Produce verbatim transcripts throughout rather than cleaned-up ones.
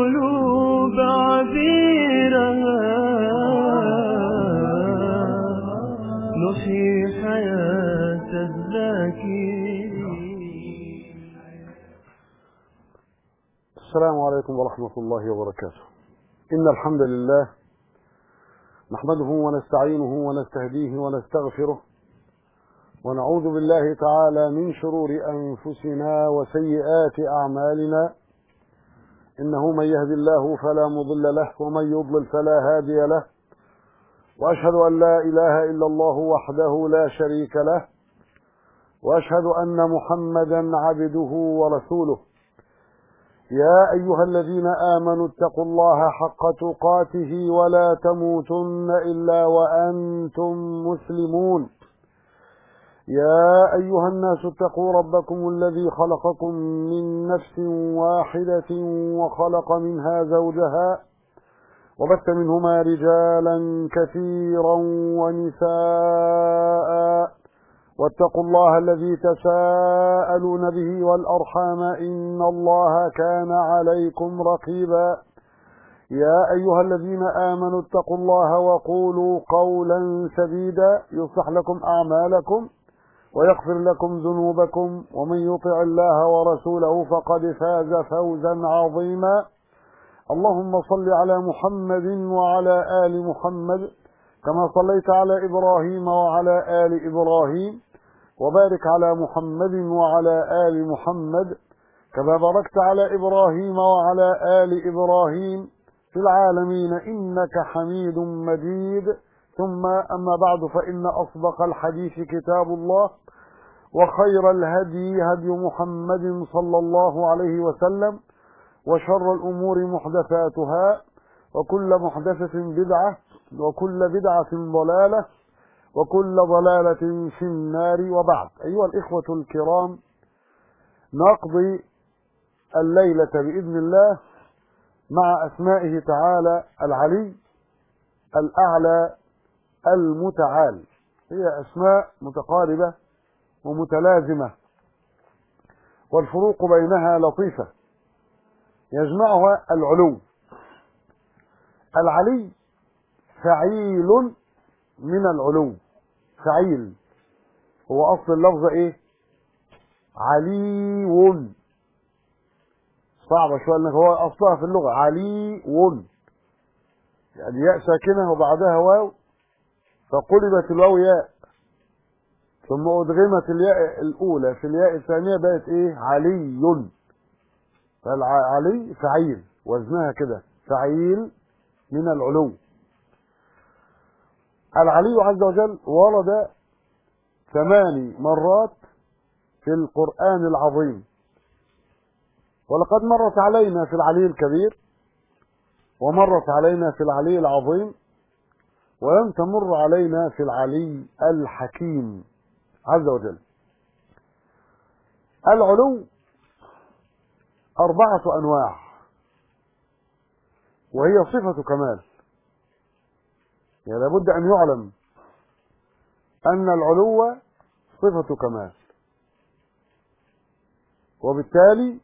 القلوب عبيرها نحيي حياة الذاكرين. السلام عليكم ورحمة الله وبركاته. إن الحمد لله نحمده ونستعينه ونستهديه ونستغفره ونعوذ بالله تعالى من شرور أنفسنا وسيئات أعمالنا، إنه من يهد الله فلا مضل له ومن يضلل فلا هادي له، وأشهد أن لا إله إلا الله وحده لا شريك له، وأشهد أن محمدا عبده ورسوله. يا أيها الذين آمنوا اتقوا الله حق تقاته ولا تموتن إلا وأنتم مسلمون. يا أيها الناس اتقوا ربكم الذي خلقكم من نفس واحدة وخلق منها زوجها وبث منهما رجالا كثيرا ونساء، واتقوا الله الذي تساءلون به والأرحام إن الله كان عليكم رقيبا. يا أيها الذين آمنوا اتقوا الله وقولوا قولا سديدا يصلح لكم أعمالكم ويغفر لكم ذنوبكم، ومن يطع الله ورسوله فقد فاز فوزا عظيما. اللهم صل على محمد وعلى آل محمد كما صليت على إبراهيم وعلى آل إبراهيم، وبارك على محمد وعلى آل محمد كما باركت على إبراهيم وعلى آل إبراهيم في العالمين إنك حميد مجيد. ثم أما بعد، فإن أصدق الحديث كتاب الله، وخير الهدي هدي محمد صلى الله عليه وسلم، وشر الأمور محدثاتها، وكل محدثة بدعة، وكل بدعة ضلالة، وكل ضلالة في النار. وبعد، أيها الإخوة الكرام، نقضي الليلة بإذن الله مع أسمائه تعالى العلي الأعلى المتعال. هي أسماء متقاربة ومتلازمة، والفروق بينها لطيفة، يجمعها العلو. العلي فعيل من العلو، فعيل هو أصل اللفظ إيه؟ علي، صعبة شوية لأنه هو أصلها في اللغة علي، يعني ياء ساكنة وبعدها واو، فقلبت الواو ياء، ثم أدغمت الياء الأولى في الياء الثانية بقت إيه؟ علي. فالعلي فعيل، وزنها كده فعيل من العلو. العلي عز وجل ورد ثماني مرات في القرآن العظيم، ولقد مرت علينا في العلي الكبير، ومرت علينا في العلي العظيم، ولم تمر علينا في العلي الحكيم عز وجل. العلو أربعة أنواع، وهي صفة كمال. يعني لابد أن يعلم أن العلو صفة كمال، وبالتالي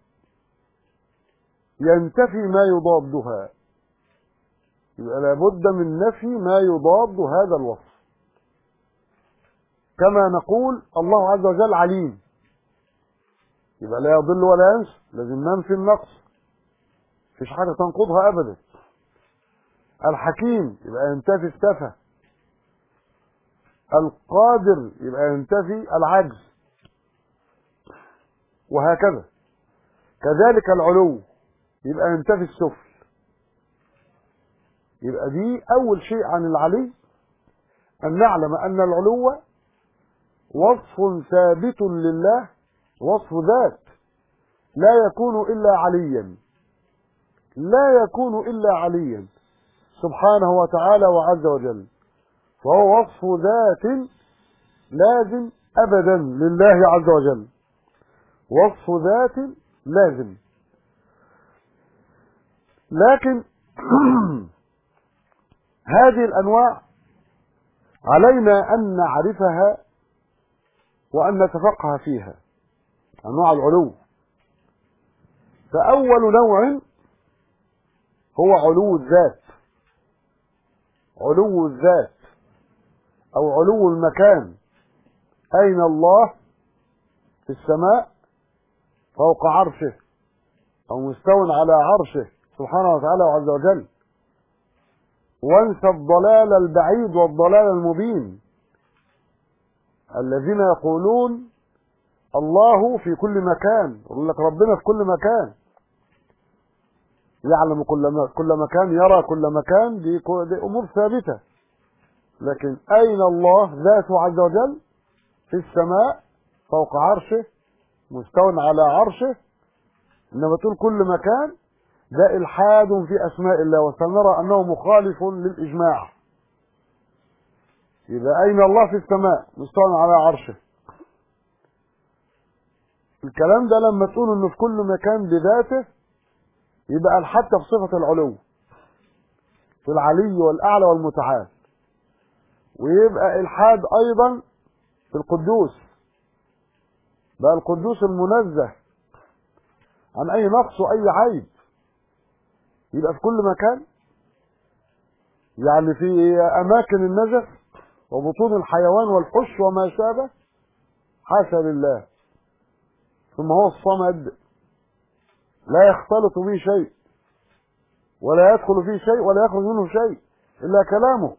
ينتفي ما يضادها، يبقى لابد من نفي ما يضاد هذا الوصف. كما نقول الله عز وجل عليم، يبقى لا يضل ولا ينسى، لازم ننفي النقص، مفيش حاجة تنقضها أبدا. الحكيم يبقى ينتفي السفه، القادر يبقى ينتفي العجز، وهكذا. كذلك العلو يبقى ينتفي السفل. يبقى دي أول شيء عن العلي، أن نعلم أن العلو وصف ثابت لله، وصف ذات، لا يكون إلا عليا، لا يكون إلا عليا سبحانه وتعالى وعز وجل. فهو وصف ذات لازم أبدا لله عز وجل، وصف ذات لازم. لكن هذه الأنواع علينا أن نعرفها وأن نتفقه فيها، أنواع العلو. فأول نوع هو علو الذات، علو الذات أو علو المكان. أين الله؟ في السماء فوق عرشه، أو مستو على عرشه سبحانه وتعالى وعز وجل. وانسى الضلال البعيد والضلال المبين الذين يقولون الله في كل مكان، يقول لك ربنا في كل مكان، يعلم كل كل مكان، يرى كل مكان، دي, دي امور ثابته. لكن اين الله ذاته عز وجل؟ في السماء فوق عرشه مستو على عرشه. انما تقول كل مكان، ده الحاد في اسماء الله، وسنرى انه مخالف للاجماع. يبقى اين الله؟ في السماء مستو على عرشه. الكلام ده لما تقول انه في كل مكان بذاته، يبقى الحاد في صفه العلو، في العلي والاعلى والمتعال. ويبقى الحاد ايضا في القدوس، بقى القدوس المنزه عن اي نقص واي عيب. يبقى في كل مكان، يعني في اماكن النزف وبطون الحيوان والحش وما شابه، حاشا لله. ثم هو الصمد، لا يختلط به شيء ولا يدخل فيه شيء ولا يخرج منه شيء الا كلامه.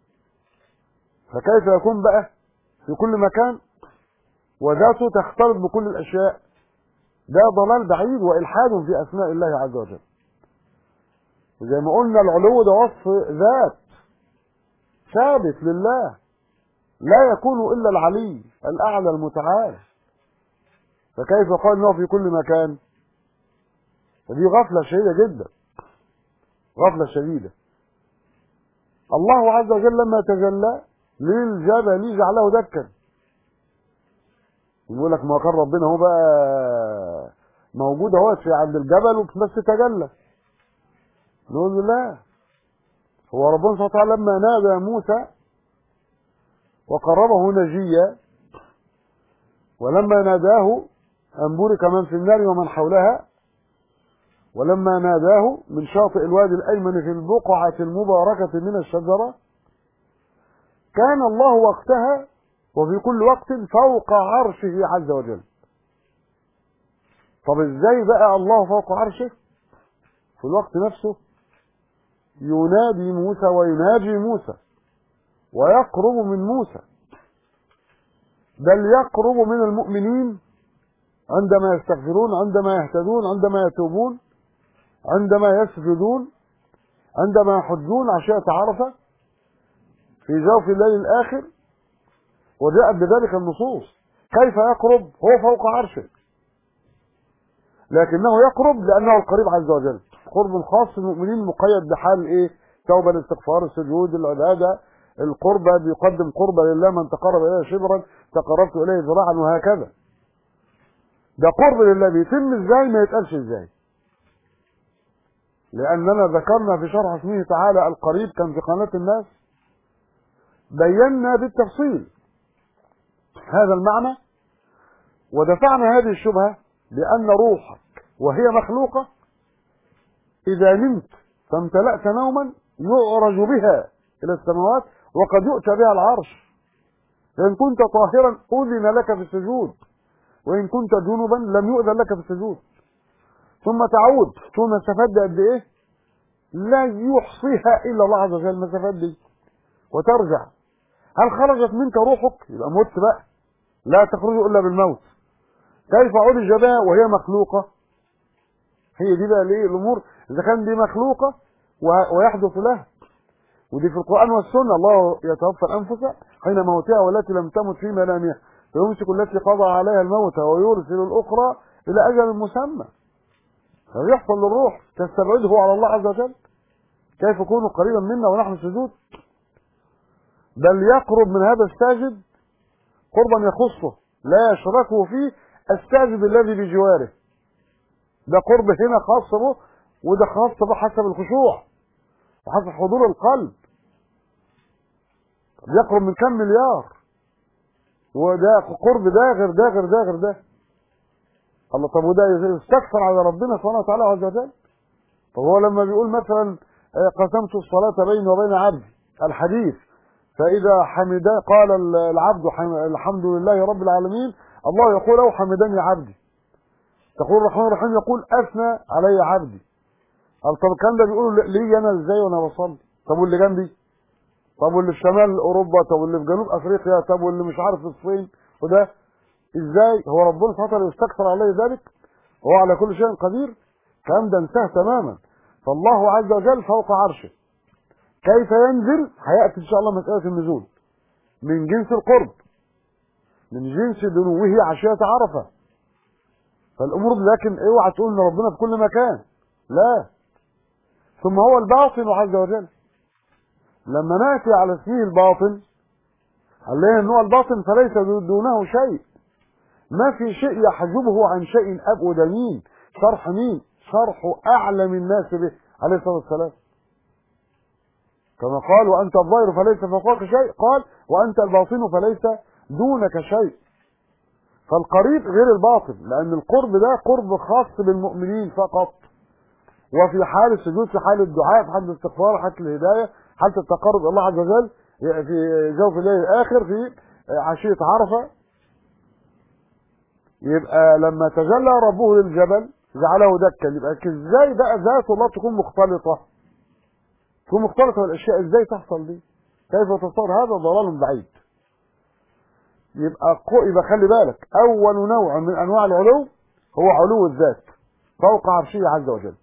فكيف يكون بقى في كل مكان وذاته تختلط بكل الاشياء؟ ده ضلال بعيد والحاد في اسماء الله عز وجل. وزي ما قلنا العلو ده وصف ذات ثابت لله، لا يكون الا العلي الاعلى المتعال. فكيف قال انه في كل مكان؟ فدي غفله شديده جدا، غفله شديده. الله عز وجل لما تجلى للجبل جعله دكا. يقول لك ما كان ربنا هو بقى موجود اهو في عند الجبل بس تجلى. نقول له لا، هو ربنا سبحانه وتعالى لما نادى موسى وقربه نجيا، ولما ناداه أن بورك من في النار ومن حولها، ولما ناداه من شاطئ الوادي الأيمن في البقعة المباركة من الشجرة، كان الله وقتها وفي كل وقت فوق عرشه عز وجل. طب ازاي بقى الله فوق عرشه في الوقت نفسه ينادي موسى ويناجي موسى ويقرب من موسى، بل يقرب من المؤمنين عندما يستغفرون، عندما يهتدون، عندما يتوبون، عندما يسجدون، عندما يحجون عشية عرفة في جوف الليل الآخر. وجاءت بذلك النصوص. كيف يقرب؟ هو فوق عرشه، لكنه يقرب لأنه القريب عز وجل، قرب خاص المؤمنين مقيد بحال ايه؟ توبة، الاستغفار، السجود، العبادة، القربة، بيقدم قربة لله، من تقرب إليه شبرا تقربت إليه ذراعا، وهكذا. ده قرب لله بيتم ازاي؟ ما يتقالش ازاي، لأننا ذكرنا في شرح اسمه تعالى القريب، كان في قناة الناس، بينا بالتفصيل هذا المعنى، ودفعنا هذه الشبهة بأن روحك وهي مخلوقة إذا نمت فامتلأت نوما يعرج بها إلى السماوات وقد يؤتى بها العرش. فإن كنت طاهرا أذن لك في السجود، وإن كنت جنبا لم يؤذن لك في السجود. ثم تعود تقول مسافات دي قد إيه؟ لا يحصيها إلا الله عز وجل المسافات دي، وترجع. هل خرجت منك روحك؟ يبقى مت بقى، لا تخرج إلا بالموت. كيف عرج بها وهي مخلوقة؟ هي دي بقى ليه الأمور، إذا كان دي مخلوقة ويحدث لها. ودي في القرآن والسنة، الله يتوفى الأنفس حين موتها والتي لم تمت في منامها فيمسك التي قضى عليها الموت ويرسل الأخرى إلى أجل مسمى. فيحصل للروح تستبعده على الله عز وجل. كيف يكون قريبا منا ونحن سجود؟ بل يقرب من هذا الساجد قربا يخصه لا يشركه فيه الساجد الذي بجواره. ده قرب هنا خاص به، وده خاص به حسب الخشوع وحسب حضور القلب. يقرب من كم مليار، وده قرب ده غير ده غير ده غير ده. الله، طب وده يستكثر على ربنا سبحانه وتعالى عز وجل؟ طب هو لما بيقول مثلا قسمت الصلاة بيني وبين عبدي الحديث، فإذا حمد قال العبد الحمد لله رب العالمين، الله يقول له حمدني عبدي. تقول الرحمن الرحيم يقول أثنى علي عبدي. طب الكلام ده بيقولوا ليه أنا إزاي وأنا بصلي؟ طب واللي جنبي؟ طب واللي في شمال أوروبا؟ طب واللي في جنوب أفريقيا؟ طب واللي مش عارف في الصين؟ وده إزاي؟ هو ربنا سبحانه وتعالى يستكثر عليه ذلك؟ هو على كل شيء قدير؟ الكلام ده انتهى تماما. فالله عز وجل فوق عرشه. كيف ينزل؟ هيأتي إن شاء الله مسألة النزول من جنس القرب، من جنس دنوه عشية عرفة. فالأمور لكن اوعى تقول إن ربنا في كل مكان، لا. ثم هو الباطن عز وجل. لما نأتي على اسمه الباطن عليه أنه الباطن فليس دونه شيء، ما في شيء يحجبه عن شيء أبدا. مين؟ شرح مين؟ شرح أعلم الناس به عليه الصلاة والسلام. كما قال وأنت الظاهر فليس فوقك شيء، قال وأنت الباطن فليس دونك شيء. فالقريب غير الباطن، لأن القرب ده قرب خاص بالمؤمنين فقط، وفي حال السجود، في حال الدعاء، في حال الاستغفار، حال الهداية، حال التقرب إلى الله عز وجل في جوف الليل الآخر، في عشية عرفة. يبقى لما تجلى ربه للجبل جعله دكا، يبقى ازاي بقى ذات الله تكون مختلطة؟ تكون مختلطة بالأشياء، ازاي تحصل دي؟ كيف تصور؟ هذا ضلال بعيد. يبقى يبقى خلي بالك، أول نوع من أنواع العلو هو علو الذات فوق عرشه عز وجل.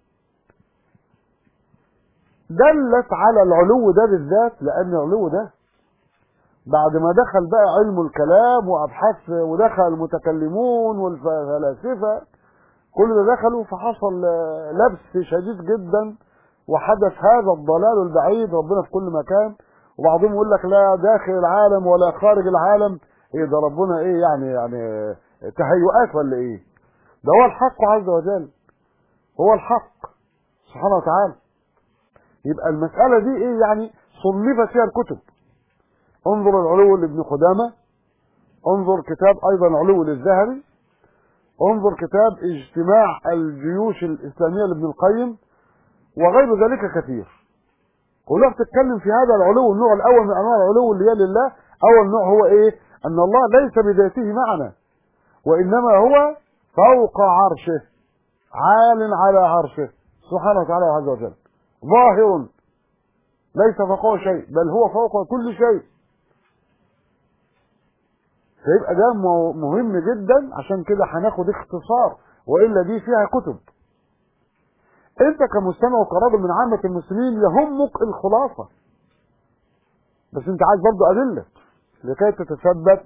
دلت على العلو ده بالذات لأن العلو ده بعد ما دخل بقى علم الكلام وأبحاث، ودخل المتكلمون والفلاسفة، كل ده دخلوا، فحصل لبس شديد جدا وحدث هذا الضلال البعيد. ربنا في كل مكان، وبعضهم يقول لك لا داخل العالم ولا خارج العالم. ايه ده ربنا ايه يعني؟ يعني تهيؤات ولا ايه؟ ده هو الحق عز وجل، هو الحق سبحانه وتعالى. يبقى المسألة دي ايه يعني؟ صنفت فيها الكتب. انظر العلو لابن قدامة، انظر كتاب ايضا علو للذهبي، انظر كتاب اجتماع الجيوش الاسلامية لابن القيم، وغير ذلك كثير. كلها بتتكلم في هذا العلو. النوع الاول من انواع العلو اللي هي لله، اول نوع هو ايه؟ ان الله ليس بذاته معنى، وانما هو فوق عرشه، عال على عرشه سبحانه وتعالى عز وجل، ظاهر ليس فوقه شيء، بل هو فوق كل شيء. فيبقى ده مهم جدا، عشان كده هناخد اختصار، والا دي فيها كتب. انت كمستمع وكراجل من عامة المسلمين يهمك الخلاصة، بس انت عايز برضه ادلة لكي تتثبت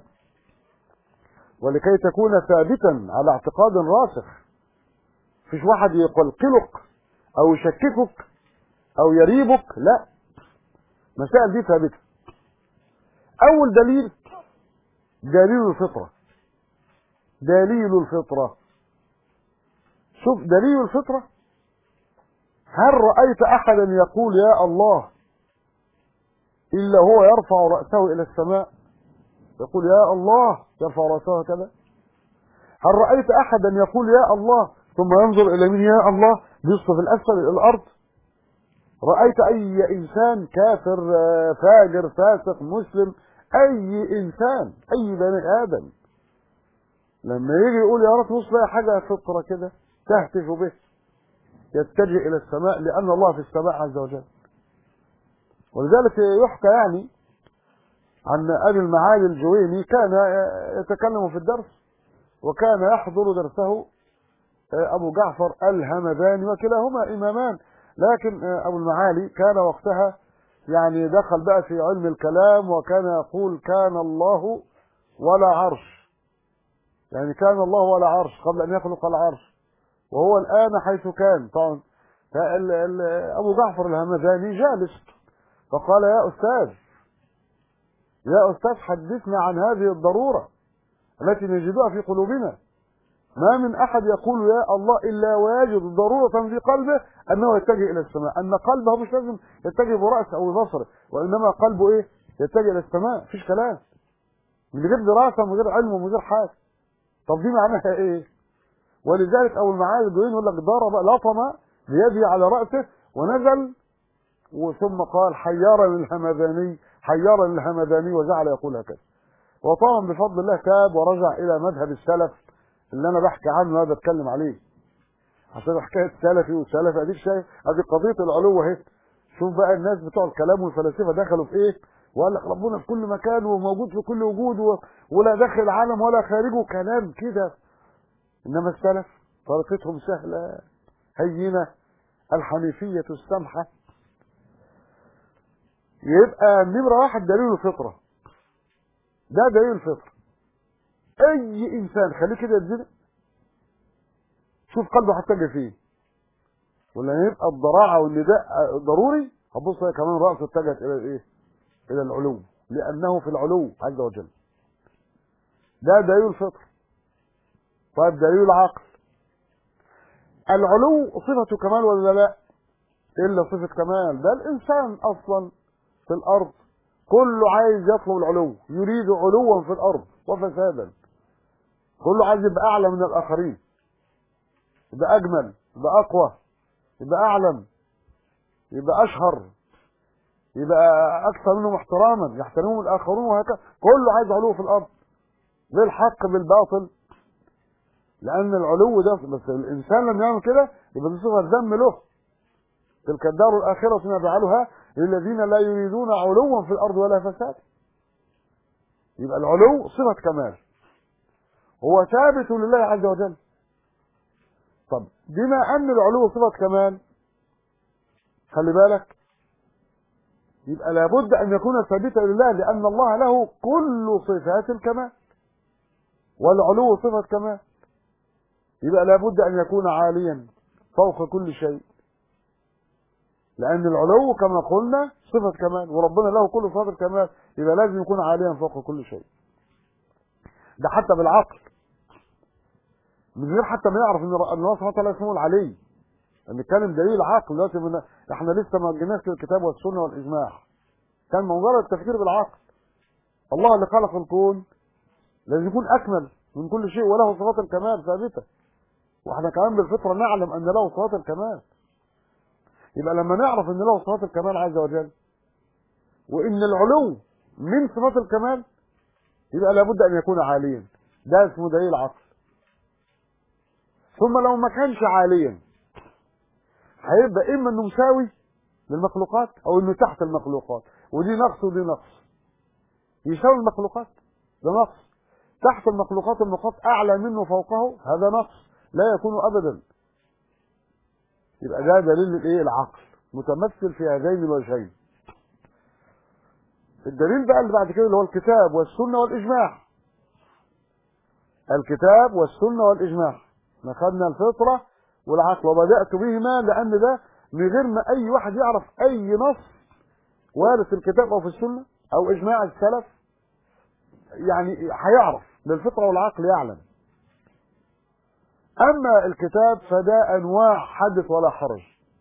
ولكي تكون ثابتا على اعتقاد راسخ. مفيش واحد يقلقلك او يشككك او يريبك، لا، مسائل دي ثابتة. اول دليل دليل الفطرة. دليل الفطرة، شوف دليل الفطرة. هل رأيت أحدا يقول يا الله إلا هو يرفع رأسه إلى السماء؟ يقول يا الله يرفع رأسه كذا. هل رأيت أحدا يقول يا الله ثم ينظر إلى من يا الله بيصف الأسفل إلى الأرض؟ رأيت أي إنسان كافر فاجر فاسق مسلم، أي إنسان أي بني آدم لما يجي يقول يا رب بص بقى حاجة فطرة كده تهتف به يتجه إلى السماء، لأن الله في السماء عز وجل. ولذلك يحكى يعني عن أبي المعالي الجويني، كان يتكلم في الدرس وكان يحضر درسه أبو جعفر الهمداني، وكلاهما إمامان، لكن أبو المعالي كان وقتها يعني دخل بقى في علم الكلام، وكان يقول كان الله ولا عرش، يعني كان الله ولا عرش قبل أن يخلق العرش، وهو الآن حيث كان. طبعا أبو جعفر الهمداني جالس فقال يا أستاذ يا أستاذ حدثنا عن هذه الضرورة التي نجدها في قلوبنا. ما من أحد يقول يا الله إلا ويجد ضرورة في قلبه أنه يتجه إلى السماء، أن قلبه مش لازم يتجه برأسه أو ببصره، وإنما قلبه إيه؟ يتجه إلى السماء. مفيش كلام، من غير دراسة، من غير علم، ومن غير حاجة. طب دي معناها إيه؟ ولذلك أول معاذ الجويني يقول لك ضرب لطم بيده على رأسه ونزل، وثم قال حيرني الهمداني حيرني الهمداني وجعل يقول هكذا. وطبعا بفضل الله تاب ورجع إلى مذهب السلف اللي أنا بحكي عنه هذا بتكلم عليه، عشان حكاية سلفي وسلفي. أديك شايف أدي قضية العلو أهي. شوف بقى الناس بتوع الكلام والفلاسفة دخلوا في إيه، وقال لك ربنا في كل مكان وموجود في كل وجود و... ولا داخل العالم ولا خارجه، كلام كده. إنما السلف طريقتهم سهلة هينة، الحنيفية السمحة. يبقى نمرة واحد دليل الفطرة، ده دليل الفطرة. أي إنسان خليه كده يتزنق، شوف قلبه هتجي فيه، ولا يبقى الضراعة والنداء ضروري، هتبص هي كمان رأسه اتجهت إلى الإيه؟ إلى العلو، لأنه في العلو عز وجل. ده دليل الفطر. طيب دليل العقل، العلو صفة كمال ولا لا؟ إلا صفة كمال. ده الإنسان أصلا في الأرض كله عايز يطلب العلو، يريد علوا في الأرض وفسادا. كله عايز يبقى أعلى من الآخرين، يبقى أجمل، يبقى أقوى، يبقى أعلم، يبقى أشهر، يبقى أكثر منهم احتراما، يحترمهم الآخرون، وهكذا. كله عايز علو في الأرض، بالحق بالباطل. لأن العلو ده بس الإنسان لما يعمل كده يبقى دي صفة ذم له. تلك الدار الآخرة نجعلها للذين لا يريدون علوا في الأرض ولا فساد. يبقى العلو صفة كمال، هو ثابت لله عز وجل. طب بما أن العلو صفة كمال، خلي بالك، يبقى لابد أن يكون ثابتا لله، لأن الله له كل صفات الكمال، والعلو صفة كمال. يبقى لابد أن يكون عاليا فوق كل شيء، لأن العلو كما قلنا صفة كمال، وربنا له كل صفات الكمال، يبقى لازم يكون عاليا فوق كل شيء. ده حتى بالعقل، من غير حتى ما يعرف ان الله سبحانه وتعالى اسمه العلي. نتكلم دليل عقل دلوقتي، من احنا لسه ما جيناش للكتاب والسنه والاجماع، كان مجرد التفكير بالعقل. الله اللي خلق الكون لازم يكون اكمل من كل شيء، وله صفات الكمال ثابته، واحنا كمان بالفطره نعلم ان له صفات الكمال. يبقى لما نعرف ان له صفات الكمال عز وجل، وان العلو من صفات الكمال، يبقى لابد ان يكون عاليا. ده اسمه دليل عقل. ثم لو ما كانش عاليا، هيبقى اما انه مساوي للمخلوقات او انه تحت المخلوقات، ودي نقص ودي نقص. يساوي المخلوقات ده نقص، تحت المخلوقات النقاط اعلى منه فوقه، هذا نقص لا يكون ابدا. يبقى ده دليل الايه؟ العقل، متمثل في هذين الوجهين. الدليل بقى اللي بعد كده اللي هو الكتاب والسنه والاجماع. الكتاب والسنه والاجماع، ما خدنا الفطره والعقل وبدات بهما، لان ده من غير ما اي واحد يعرف اي نص وارد في الكتاب او في السنه او اجماع السلف، يعني هيعرف بالفطره والعقل يعلم. اما الكتاب فده انواع حدث ولا حرج.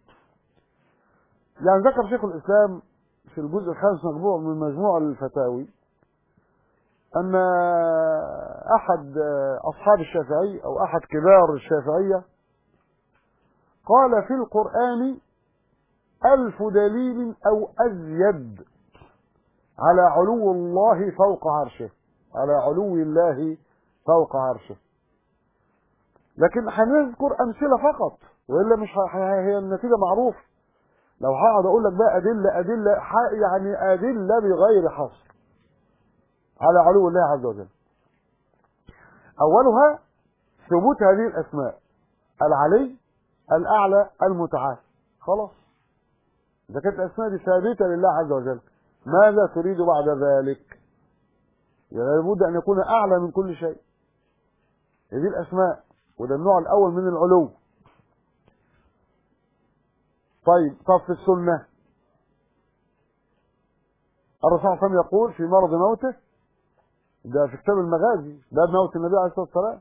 يعني ذكر شيخ الاسلام في الجزء الخامس مجموع من مجموع الفتاوي ان احد اصحاب الشافعي او احد كبار الشافعيه قال في القرآن ألف دليل أو أزيد على علو الله فوق عرشه، على علو الله فوق عرشه. لكن هنذكر أمثلة فقط، وإلا مش هي النتيجة معروفة. لو هقعد أقول لك بقى أدلة أدلة يعني أدلة بغير حصر على علو الله عز وجل. أولها ثبوت هذه الأسماء: العلي، الأعلى، المتعال. خلاص، إذا كانت الأسماء دي ثابتة لله عز وجل، ماذا تريد بعد ذلك؟ يعني لابد أن يكون أعلى من كل شيء. هذه الأسماء، وده النوع الأول من العلو. طيب، طب في السنة الرسول صلى الله عليه وسلم يقول في مرض موته، ده في كتاب المغازي، ده موت النبي عليه الصلاة والسلام،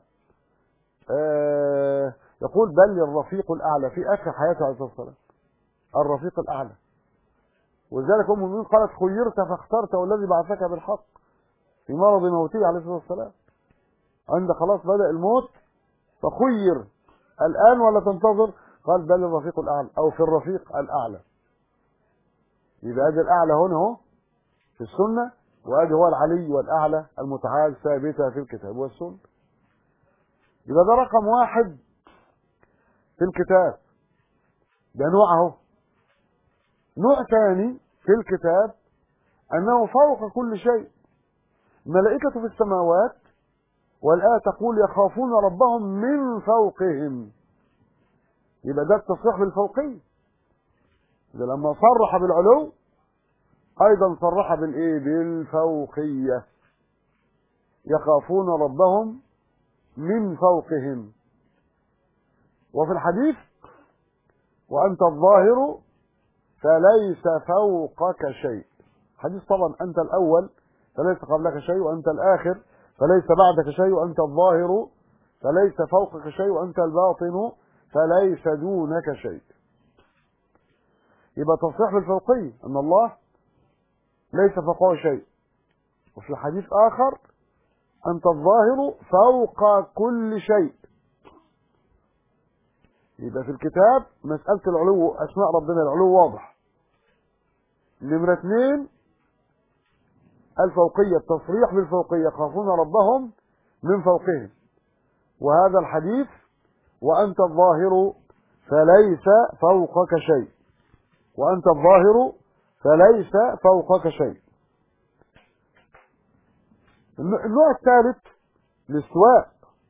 آه يقول بل الرفيق الأعلى في آخر حياته عليه الصلاة والسلام، الرفيق الأعلى. ولذلك أم المؤمنين قالت خيرت فاخترت والذي بعثك بالحق، في مرض موته عليه الصلاة والسلام، عند خلاص بدأ الموت، فخير الآن ولا تنتظر؟ قال بل الرفيق الأعلى أو في الرفيق الأعلى. يبقى ادي الأعلى هنا اهو في السنة، وادي هو العلي والأعلى المتعال ثابتة في الكتاب والسنة. يبقى ده رقم واحد في الكتاب، ده نوع اهو. نوع ثاني في الكتاب أنه فوق كل شيء، ملائكة في السماوات، والآية تقول يخافون ربهم من فوقهم. يبقى ده التصريح بالفوقية. ده لما صرح بالعلو أيضا صرح بالإيه؟ بالفوقية. يخافون ربهم من فوقهم. وفي الحديث وأنت الظاهر فليس فوقك شيء. حديث طبعا أنت الأول فليس قبلك شيء، وأنت الآخر فليس بعدك شيء، وأنت الظاهر فليس فوقك شيء، وأنت الباطن فليس دونك شيء. يبقى تصريح بالفوقية أن الله ليس فوقه شيء. وفي حديث آخر أنت الظاهر فوق كل شيء. يبقى في الكتاب مسألة العلو، أسماء ربنا العلو واضح. نمرة اثنين الفوقية، التصريح بالفوقية، يخافون ربهم من فوقهم. وهذا الحديث وأنت الظاهر فليس فوقك شيء، وأنت الظاهر فليس فوقك شيء. النوع الثالث الاستواء.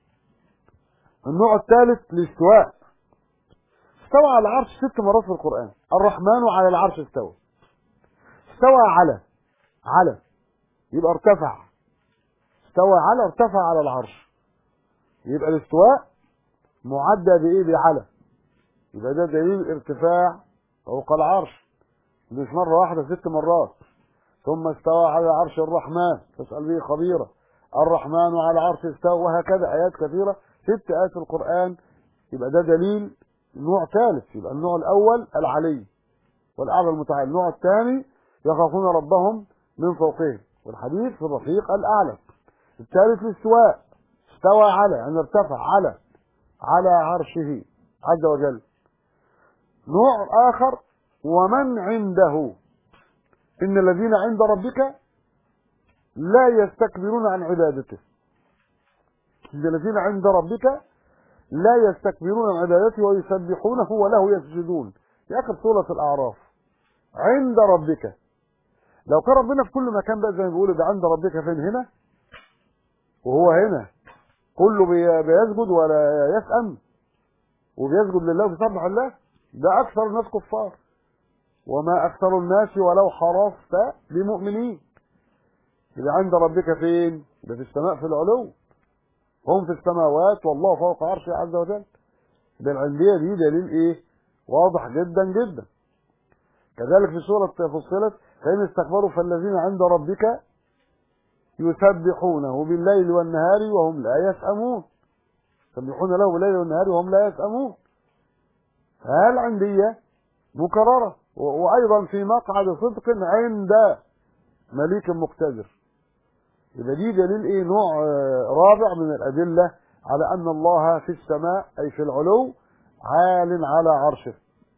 النوع الثالث الاستواء. استوى على العرش ست مرات في القرآن. الرحمن على العرش استوى. استوى على على يبقى ارتفع. استوى على ارتفع على العرش. يبقى الاستواء معدى بايه؟ بعلى. يبقى ده دليل ارتفاع فوق العرش، مش مرة واحدة، ست مرات. ثم استوى على عرش الرحمن فاسأل به خبيرا. الرحمن على العرش استوى، وهكذا آيات كثيرة، ست آيات في القرآن. يبقى ده دليل نوع ثالث. يبقى النوع الأول العلي والأعلى المتعال. النوع الثاني يخافون ربهم من فوقهم، والحديث في الرفيق الأعلى. الثالث الاستواء، استوى على يعني ارتفع على على عرشه عز وجل. نوع آخر ومن عنده، إن الذين عند ربك لا يستكبرون عن عبادته. إن الذين عند ربك لا يستكبرون عن عبادته ويسبحونه وله يسجدون. في آخر سورة الأعراف. عند ربك. لو كان ربنا في كل مكان بقى زي ما بيقولوا ده عند ربك فين؟ هنا وهو هنا، كله بيسجد ولا يسأم وبيسجد لله وبيسبح الله. ده أكثر الناس كفار، وما أكثر الناس ولو حرصت بمؤمنين. يبقى عند ربك فين؟ ده في السماء في العلو. هم في السماوات والله فوق عرشه عز وجل. ده العندية دي دليل ايه؟ واضح جدا جدا. كذلك في سورة فصلت فإن استكبروا فالذين عند ربك يسبحونه بالليل والنهار وهم لا يسأمون. يسبحون له بالليل والنهار وهم لا يسأمون. فالعندية مكررة، وأيضا في مقعد صدق عند مليك مقتدر. يبقى دي دليل ايه؟ نوع رابع من الأدلة على أن الله في السماء أي في العلو عال على عرشه.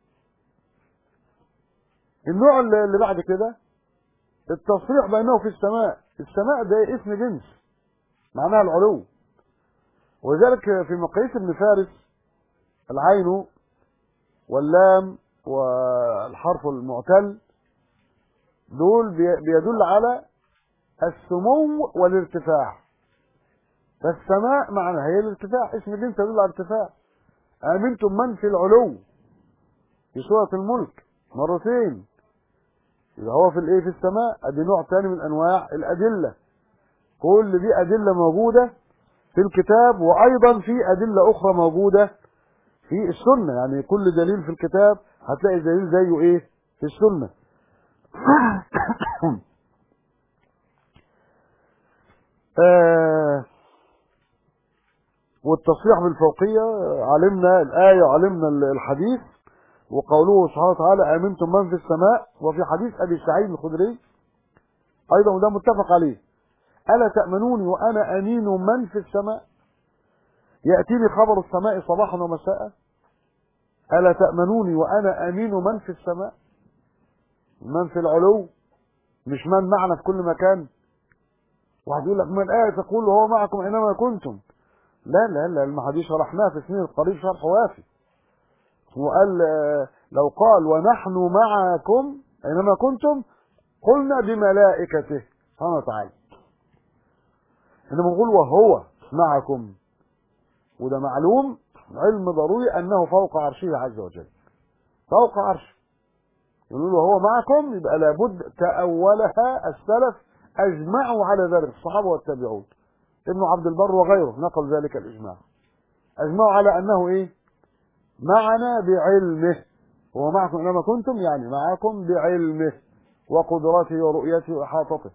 النوع اللي بعد كده التصريح بأنه في السماء. السماء ده اسم جنس معناها العلو، ولذلك في مقاييس ابن فارس العين واللام والحرف المعتل دول بيدل على السمو والارتفاع. فالسماء معناها هي الارتفاع، اسم جنس يدل على الارتفاع. آمنتم من في العلو في سورة الملك مرتين. إذا هو في الايه؟ في السماء. ادي نوع ثاني من انواع الادله. كل دي ادله موجوده في الكتاب، وايضا في ادله اخرى موجوده في السنه. يعني كل دليل في الكتاب هتلاقي دليل زيه ايه؟ في السنه. آه والتصريح بالفوقيه علمنا الايه وعلمنا الحديث، وقوله سبحانه وتعالى آمنتم من في السماء. وفي حديث أبي سعيد الخدري أيضا وده متفق عليه: ألا تأمنوني وأنا أمين من في السماء؟ يأتيني خبر السماء صباحا ومساء ألا تأمنوني وأنا أمين من في السماء؟ من في العلو، مش من معنا في كل مكان. واحد يقول لك ما الآية تقول هو معكم أينما كنتم. لا لا لا، ما دي شرحناها في سنين القريب شرح وافي. وقال لو قال ونحن معكم أينما كنتم قلنا بملائكته سبحانه وتعالى، إنما نقول وهو معكم، وده معلوم علم ضروري أنه فوق عرشه عز وجل، فوق عرشه. يقولوا له هو معكم، يبقى لابد تأولها السلف أجمعوا على ذلك، الصحابة والتابعون، ابن عبد البر وغيره نقل ذلك الإجماع، أجمعوا على أنه إيه؟ معنا بعلمه، هو معكم إنما كنتم يعني معكم بعلمه وقدرته ورؤيته وإحاطته.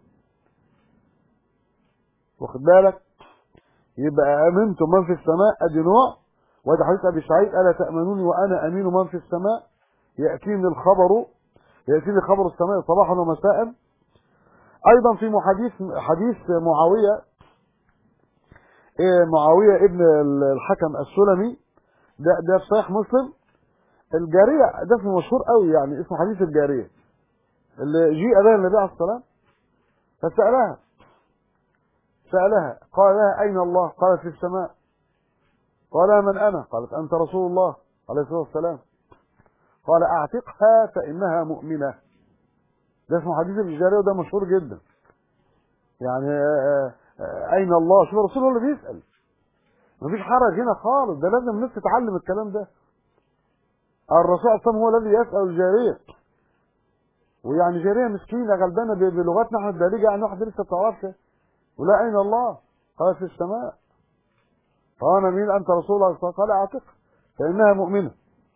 واخد بالك؟ يبقى أمنتم من في السماء أدي نوع. وهذا حديث أبي سعيد ألا تأمنوني وأنا أمين من في السماء، يأتيني الخبر يأتيني خبر السماء صباحا ومساء. أيضا في حديث حديث معاوية إيه معاوية ابن الحكم السلمي، ده ده في صحيح مسلم. الجارية ده اسمه مشهور قوي، يعني اسمه حديث الجارية اللي جيء بها النبي عليه الصلاة والسلام فسألها سألها قال لها أين الله؟ قالت في السماء. قال من أنا؟ قالت أنت رسول الله عليه الصلاة والسلام. قال أعتقها فإنها مؤمنة. ده اسمه حديث الجارية وده مشهور جدا. يعني آآ آآ أين الله؟ شوف الرسول هو اللي بيسأل، مفيش حرج هنا خالص، ده لازم الناس تتعلم الكلام ده. الرسول أصلا هو الذي يسأل الجارية، ويعني جارية مسكينة غلبانة بلغتنا احنا الدارجة، يعني واحد لسه بتعرفش ولا أين الله؟ قال في السماء. قال مين أنت رسول الله؟ قال أعتق فإنها مؤمنة.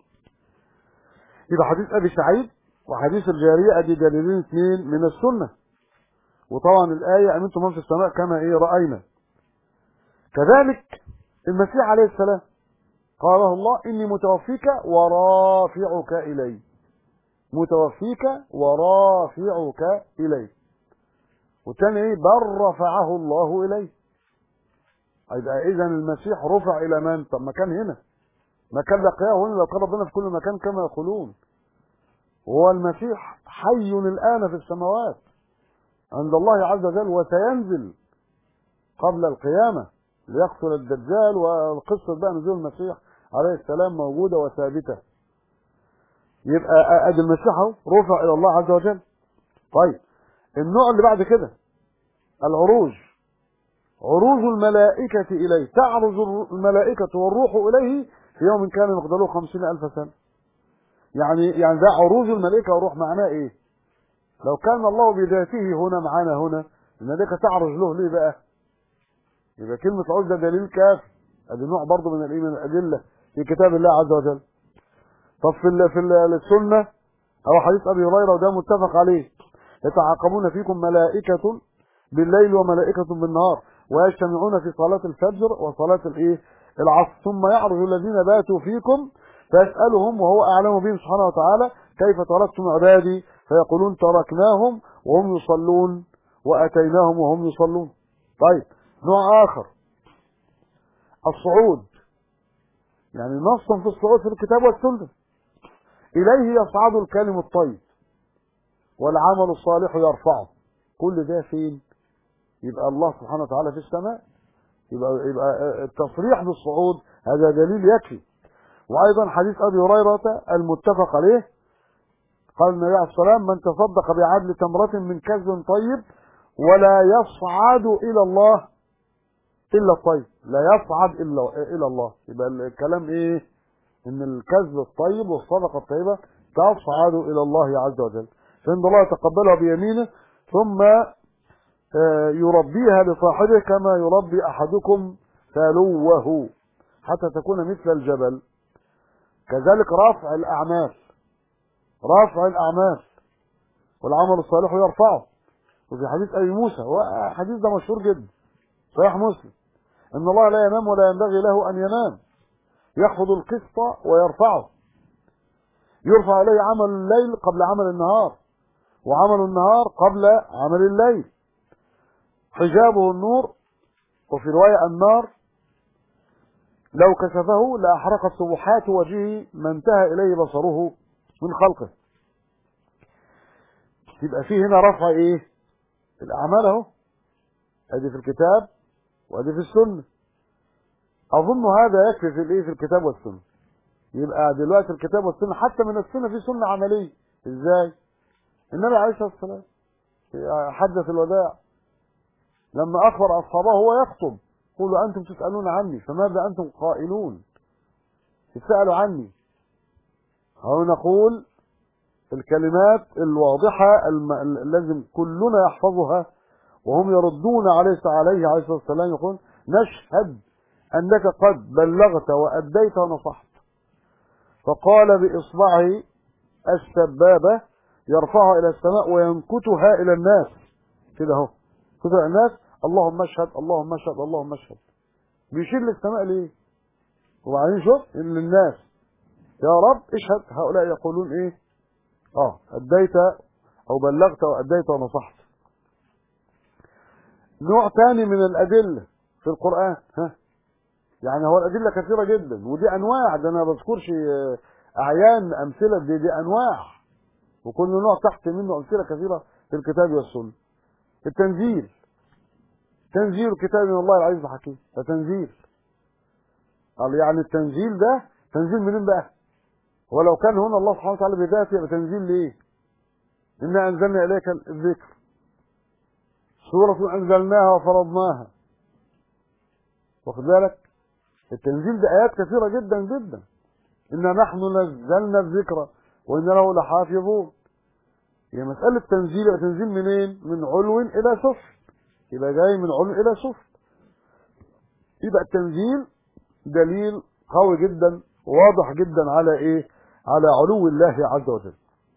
يبقى حديث أبي سعيد وحديث الجارية أدي دليلين اثنين من السنة. وطبعا الآية أمنتم من في السماء كما إيه رأينا. كذلك المسيح عليه السلام قاله الله إني متوفيك ورافعك إلي، متوفيك ورافعك إلي. والثاني إيه؟ بل رفعه الله إليه. يبقى إذا المسيح رفع إلى من؟ طب ما كان هنا، ما كان لقياه هنا، لو كان ربنا في كل مكان كما يقولون. وهو المسيح حي الآن في السماوات عند الله عز وجل، وسينزل قبل القيامة ليقتل الدجال، والقصة بقى نزول المسيح عليه السلام موجودة وثابتة. يبقى ادي المسيح اهو رفع الى الله عز وجل. طيب النوع اللي بعد كده العروج، عروج الملائكة إليه، تعرج الملائكة والروح إليه في يوم كان مقداره خمسين ألف سنة. يعني يعني ده عروج الملائكة والروح، معناه إيه؟ لو كان الله بذاته هنا معانا هنا، الملائكة تعرج له ليه بقى؟ يبقى كلمة عروج ده دليل كافي، ادي نوع برضه من الأدلة في كتاب الله عز وجل. طب في ال في ال السنة أو حديث أبي هريرة وده متفق عليه، يتعاقبون فيكم ملائكة بالليل وملائكة بالنهار ويجتمعون في صلاة الفجر وصلاة الايه العصر، ثم يعرج الذين باتوا فيكم فيسألهم وهو أعلم بهم سبحانه وتعالى كيف تركتم عبادي فيقولون تركناهم وهم يصلون وأتيناهم وهم يصلون. طيب نوع آخر الصعود، يعني نصا في الصعود في الكتاب والسنة. إليه يصعد الكلم الطيب والعمل الصالح يرفعه. كل ده فين؟ يبقى الله سبحانه وتعالى في السماء. يبقى يبقى التصريح بالصعود هذا دليل يكفي. وأيضا حديث أبي هريرة المتفق عليه قال النبي عليه الصلاة والسلام من تصدق بعدل تمرة من كسب طيب ولا يصعد إلى الله إلا الطيب، لا يصعد إلا إلى الله. يبقى الكلام إيه؟ إن الكسب الطيب والصدقة الطيبة تصعد إلى الله عز وجل، فإن الله يتقبلها بيمينه ثم يربيها لصاحبه كما يربي أحدكم فلوه حتى تكون مثل الجبل. كذلك رفع الأعمال، رفع الأعمال والعمل الصالح يرفعه. وفي حديث أبي موسى، وحديث ده مشهور جدا صحيح مسلم، إن الله لا ينام ولا ينبغي له أن ينام، يخفض القسط ويرفعه، يرفع إليه عمل الليل قبل عمل النهار وعمل النهار قبل عمل الليل، حجابه النور، وفي رواية النار لو كشفه لأحرقت سبحات وجهه ما انتهى إليه بصره من خلقه. يبقى فيه هنا رفع ايه؟ الأعمال اهو، ادي في الكتاب وادي في السنة. أظن هذا يكفي في الايه؟ في الكتاب والسنة. يبقى دلوقتي الكتاب والسنة، حتى من السنة في سنة عملية. ازاي؟ النبي عليه الصلاة والسلام حدث الوداع لما أخبر أصحابه وهو يخطب، قولوا أنتم تسألون عني فماذا أنتم قائلون؟ تسألوا عني. أو نقول الكلمات الواضحة الم... لازم كلنا يحفظها، وهم يردون عليه عليه عليه الصلاة والسلام يقول نشهد أنك قد بلغت وأديت ونصحت. فقال بإصبعه السبابة يرفعها إلى السماء وينكتها إلى الناس كده اهو، كده الناس اللهم اشهد اللهم اشهد اللهم اشهد. بيشير للسماء ليه؟ وبعدين شوف ان الناس يا رب اشهد، هؤلاء يقولون ايه؟ اه اديت او بلغت واديت ونصحت. نوع ثاني من الادله في القران، ها يعني هو الادله كثيره جدا ودي انواع، ده انا ما بذكرش اعيان امثله، دي دي انواع، وكل نوع تحت منه امثله كثيره في الكتاب والسنه. التنزيل، تنزيل الكتاب من الله العزيز الحكيم، ده تنزيل. قال يعني التنزيل ده تنزيل منين بقى؟ ولو كان هنا الله سبحانه وتعالى بذاته يبقى تنزيل ليه؟ إنا أنزلنا إليك الذكر، سورة أنزلناها وفرضناها. واخد بالك؟ التنزيل ده آيات كثيرة جدا جدا. إنا نحن نزلنا الذكر وإنا له لحافظون. هي مسألة تنزيل، يبقى تنزيل منين؟ من علو إلى سفل. يبقى جاي من علو إلى سفل. يبقى التنزيل دليل قوي جدا واضح جدا على ايه؟ على علو الله عز وجل.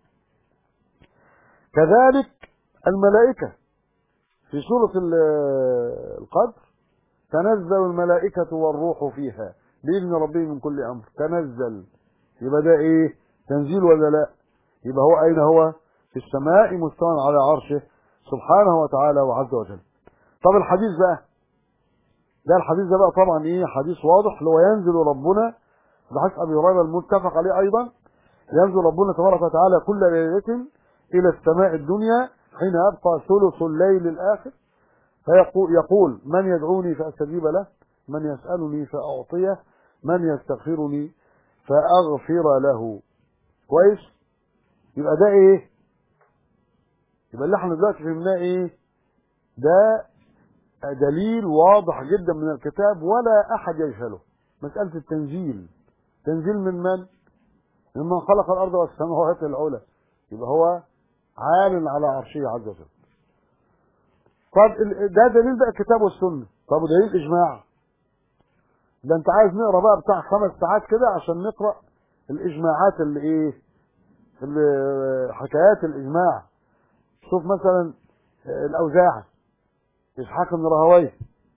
كذلك الملائكة في سورة القدر تنزل الملائكة والروح فيها بإذن ربهم من كل أمر. تنزل، يبقى ده ايه؟ تنزيل ولا لا؟ يبقى هو أين هو؟ في السماء مستوى على عرشه سبحانه وتعالى وعز وجل. طب الحديث بقى ده، الحديث ده بقى طبعا ايه؟ حديث واضح اللي هو ينزل ربنا بحسب ابي هريره المتفق عليه ايضا، ينزل ربنا تبارك وتعالى كل ليله الى السماء الدنيا حين يبقى ثلث الليل الاخر، فيقول يقول من يدعوني فاستجيب له، من يسالني فاعطيه، من يستغفرني فاغفر له. كويس؟ يبقى ده ايه؟ يبقى اللي احنا دلوقتي فهمناه ايه؟ ده دليل واضح جدا من الكتاب ولا احد يجهله. مسألة التنزيل، تنزيل من من؟ ممن خلق الارض والسماوات العلى. يبقى هو عال على عرشه عز وجل. طب ده دليل بقى الكتاب والسنة. طب ودليل الاجماع؟ ده انت عايز نقرا بقى بتاع خمس ساعات كده عشان نقرا الاجماعات اللي ايه؟ اللي حكايات الاجماع. شوف مثلا الاوزاعي، اسحاق بن راهويه،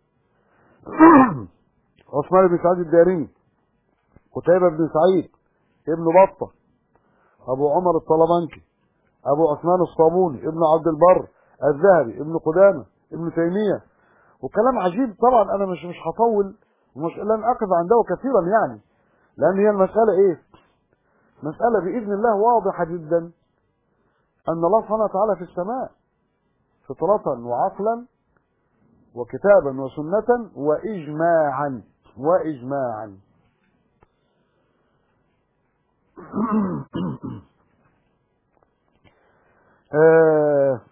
عثمان بن سعيد الدارمي، قتيبة بن سعيد، ابن بطة، ابو عمر الطلبنكي، ابو عثمان الصابوني، ابن عبد البر الذهبي، ابن قدامة، ابن تيمية. وكلام عجيب طبعا، انا مش مش هطول ومش لن اقف عنده كثيرا يعني، لان هي المسألة ايه؟ مسألة باذن الله واضحة جدا ان الله سبحانه وتعالى في السماء فطرة وعقلا وكتابا وسنة واجماعا واجماعا. آه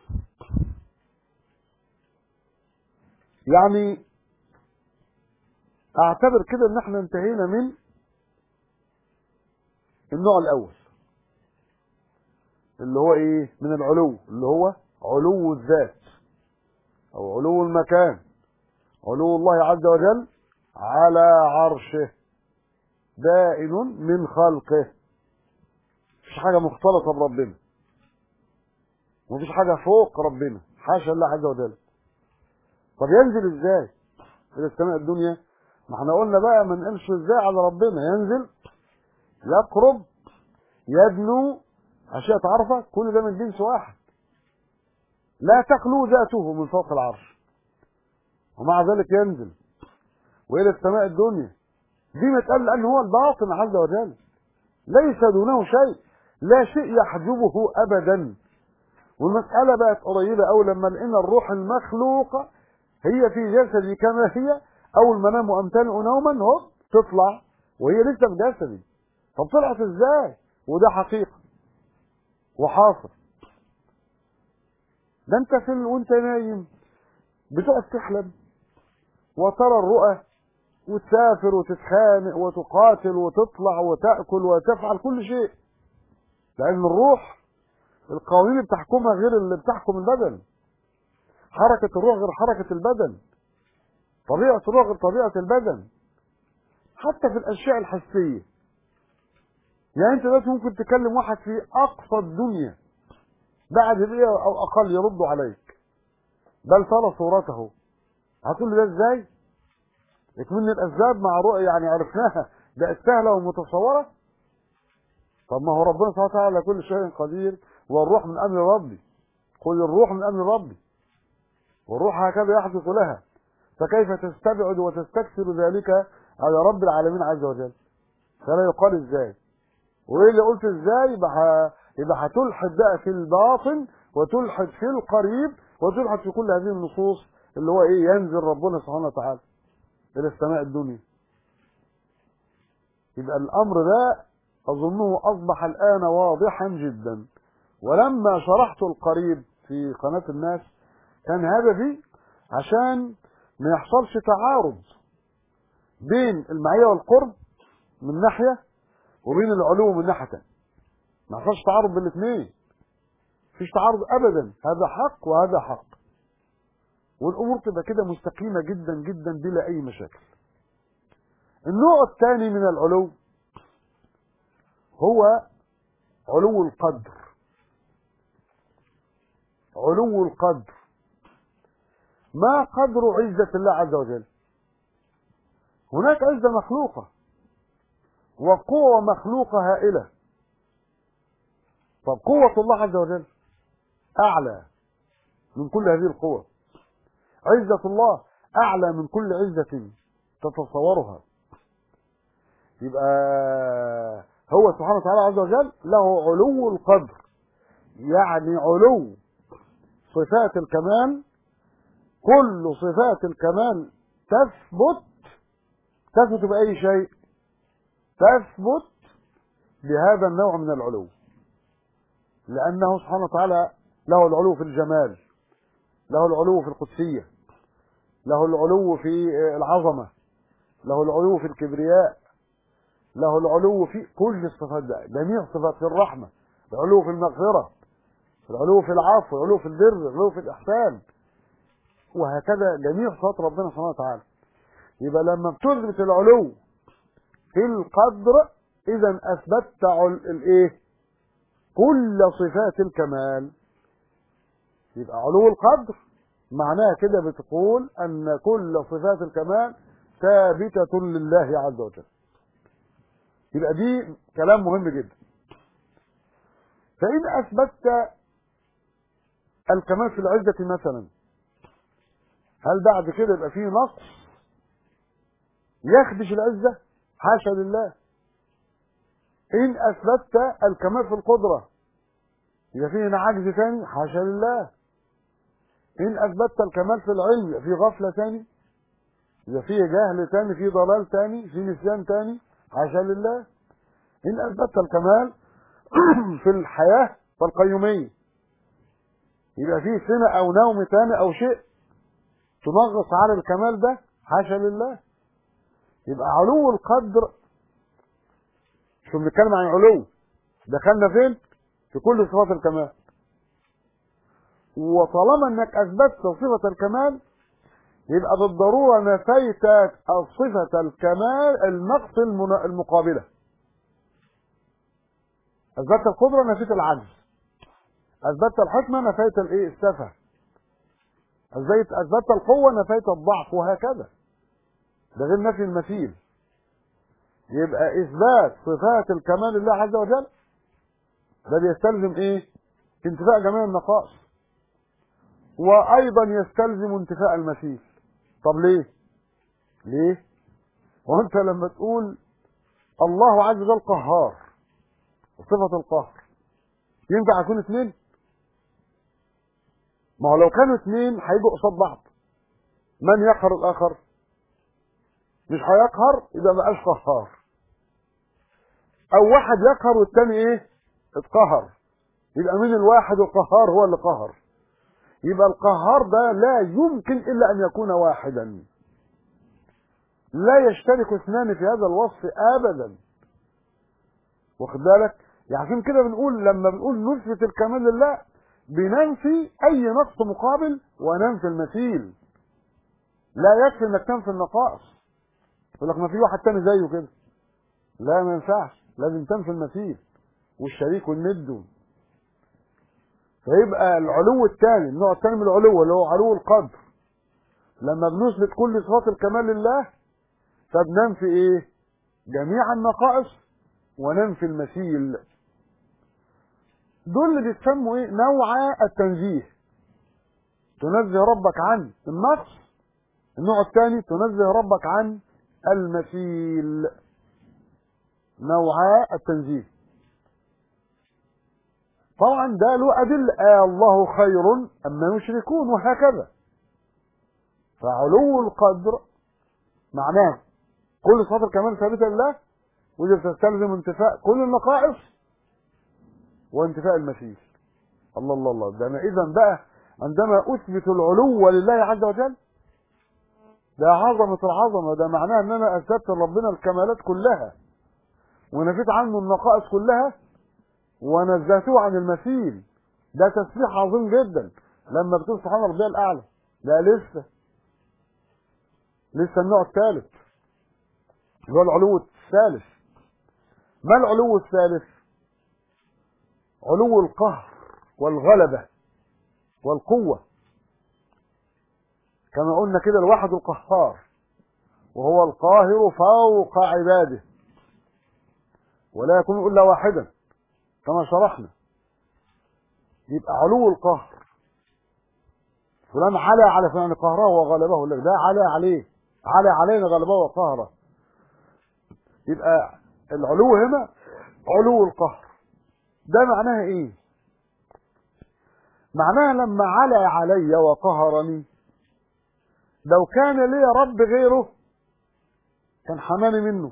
يعني اعتبر كده ان احنا انتهينا من النوع الاول اللي هو ايه؟ من العلو، اللي هو علو الذات او علو المكان، علو الله عز وجل على عرشه بائن من خلقه. مفيش حاجة مختلطة بربنا، مفيش حاجة فوق ربنا، حاشا الله عز وجل. طب ينزل ازاي الى السماء الدنيا؟ ما احنا قلنا بقى ما نقلش ازاي على ربنا. ينزل، يقرب، يدنو، اشياء تعرفه، كل ده من جنس واحد، لا تخلو ذاته من فوق العرش، ومع ذلك ينزل والى السماء الدنيا دي مسألة لأن هو الباطن عز وجل ليس دونه شيء، لا شيء يحجبه أبدا. والمسألة بقت قريبة أو لما لقينا الروح المخلوقة هي في جسدي كما هي، أول ما نام وأمتلئ نوما هوب تطلع وهي لسه في جسدي. طب طلعت ازاي؟ وده حقيقة وحاصل. ده انت في وانت نايم بتقعد تحلم وترى الرؤى وتسافر وتتخانق وتقاتل وتطلع وتأكل وتفعل كل شيء، لأن الروح القوانين اللي بتحكمها غير اللي بتحكم البدن. حركة الروح غير حركة البدن، طبيعة الروح غير طبيعة البدن، حتى في الأشياء الحسية. يعني أنت دلوقتي ممكن تكلم واحد في أقصى الدنيا بعد دقيقة أو أقل يرد عليك، بل ترى صورته. هتقول لي ده إزاي؟ يكمن الأسباب مع رؤية يعني عرفناها بقت سهلة ومتصورة. طب ما هو ربنا سبحانه وتعالى على كل شيء قدير، والروح من أمر ربي، قل الروح من أمر ربي، والروح هكذا يحدث لها، فكيف تستبعد وتستكثر ذلك على رب العالمين عز وجل؟ فلا يقال ازاي؟ وايه اللي قلت ازاي؟ يبقى يبقى هتلحد بقى في الباطن وتلحد في القريب وتلحد في كل هذه النصوص اللي هو ايه؟ ينزل ربنا سبحانه وتعالى الى السماء الدنيا. يبقى الامر ده اظنه اصبح الان واضحا جدا. ولما شرحت القريب في قناة الناس كان هدفي عشان ما يحصلش تعارض بين المعية والقرب من ناحية وبين العلو من ناحية تانية. ما يحصلش تعارض بين الاثنين، مفيش تعارض ابدا، هذا حق وهذا حق، والامور تبقى كده مستقيمة جدا جدا بلا اي مشاكل. النوع الثاني من العلو هو علو القدر. علو القدر ما قدر عزة الله عز وجل؟ هناك عزة مخلوقة وقوة مخلوقة هائلة. طب قوة الله عز وجل أعلى من كل هذه القوة، عزة الله أعلى من كل عزة تتصورها. يبقى هو سبحانه وتعالى عز وجل له علو القدر، يعني علو صفات الكمال. كل صفات الكمال تثبت تثبت بأي شيء؟ تثبت بهذا النوع من العلو، لأنه سبحانه وتعالى له العلو في الجمال، له العلو في القدسية، له العلو في العظمة، له العلو في الكبرياء، له العلو في كل الصفات، ده جميع صفات، في الرحمة، العلو في المغفرة، العلو في العفو، العلو في البر، العلو في الإحسان، وهكذا جميع صفات ربنا سبحانه وتعالى. يبقى لما بتثبت العلو في القدر إذا أثبتت الإيه؟ كل صفات الكمال. يبقى علو القدر معناها كده بتقول أن كل صفات الكمال ثابتة لله عز وجل. يبقى دي كلام مهم جدا. فإن أثبتت الكمال في العزة مثلا، هل بعد كده يبقى فيه نقص يخدش العزة؟ حاشا لله. إن أثبتت الكمال في القدرة يبقى فيه عجز ثاني؟ حاشا لله. إن أثبتت الكمال في العلم يبقى فيه غفلة ثاني، يبقى فيه جهل ثاني، فيه ضلال ثاني، فيه نسيان ثاني، حاشا لله. إن أثبتت الكمال في الحياة والقيومية يبقى فيه سنة أو نوم ثاني أو شيء تنغص على الكمال ده، حاشا لله. يبقى علو القدر، شو بنتكلم عن علو، دخلنا فين؟ في كل صفات الكمال. وطالما انك اثبتت صفة الكمال يبقى بالضرورة نفيت صفة الكمال النقص المقابلة. اثبتت القدرة نفيت العجز، اثبتت الحكمة نفيت الايه؟ السفه، اثبتت القوة نفيت الضعف، وهكذا. ده غير نفي المثيل. يبقى اثبات صفات الكمال لله عز وجل ده بيستلزم ايه؟ انتفاء جميع النقائص، وايضا يستلزم انتفاء المثيل. طب ليه؟ ليه؟ وانت لما تقول الله عز وجل قهار صفة القهر، ينفع يكون اثنين؟ ما هو لو كانوا اثنين هيجوا قصاد بعض، من يقهر الاخر؟ مش هيقهر، يبقى ما بقاش قهار. او واحد يقهر والتاني ايه؟ اتقهر، يبقى من الواحد القهار هو اللي قهر. يبقى القهار ده لا يمكن الا ان يكون واحدا، لا يشترك اثنان في هذا الوصف ابدا. واخد بالك؟ يعني عشان كده بنقول لما بنقول نثبت الكمال لله بننفي اي نقص مقابل وننفي المثيل. لا يكفي انك تنفي النقائص، يقول لك ما في واحد تاني زيه كده، لا ما ينفعش، لازم تنفي المثيل والشريك والند. فيبقى العلو الثاني، النوع الثاني من العلو اللي هو علو القدر، لما بنثبت كل صفات الكمال لله فبننفي ايه؟ جميع النقائص وننفي المثيل. دول اللي بيسموا ايه؟ نوع التنزيه، تنزه ربك عن النقص. النوع الثاني تنزه ربك عن المثيل، نوع التنزيه. طبعا ده له أدلة، آه الله خير أما يشركون، وهكذا. فعلو القدر معناه كل صفات الكمال ثابتة لله، ودي بتستلزم انتفاء كل النقائص وانتفاء المثيل. الله الله الله، ده انا اذا بقى عندما اثبت العلو لله عز وجل ده عظمة العظمة، ده معناه ان انا اثبت لربنا الكمالات كلها ونفيت عنه النقائص كلها ونزهته عن المثيل. ده تسبيح عظيم جدا لما بتقول سبحان ربي الاعلى. ده لسه لسه النوع الثالث اللي هو العلو الثالث. ما العلو الثالث؟ علو القهر والغلبة والقوة. كما قلنا كده الواحد القهار وهو القاهر فوق عباده، ولا يكون إلا واحدا كما شرحنا. يبقى علو القهر، فلان على على فلان قهره وغلبه، لك ده على عليه، على علينا غلبه وقهره. يبقى العلو هنا علو القهر. ده معناها ايه؟ معناها لما على علي وقهرني، لو كان لي رب غيره كان حماني منه،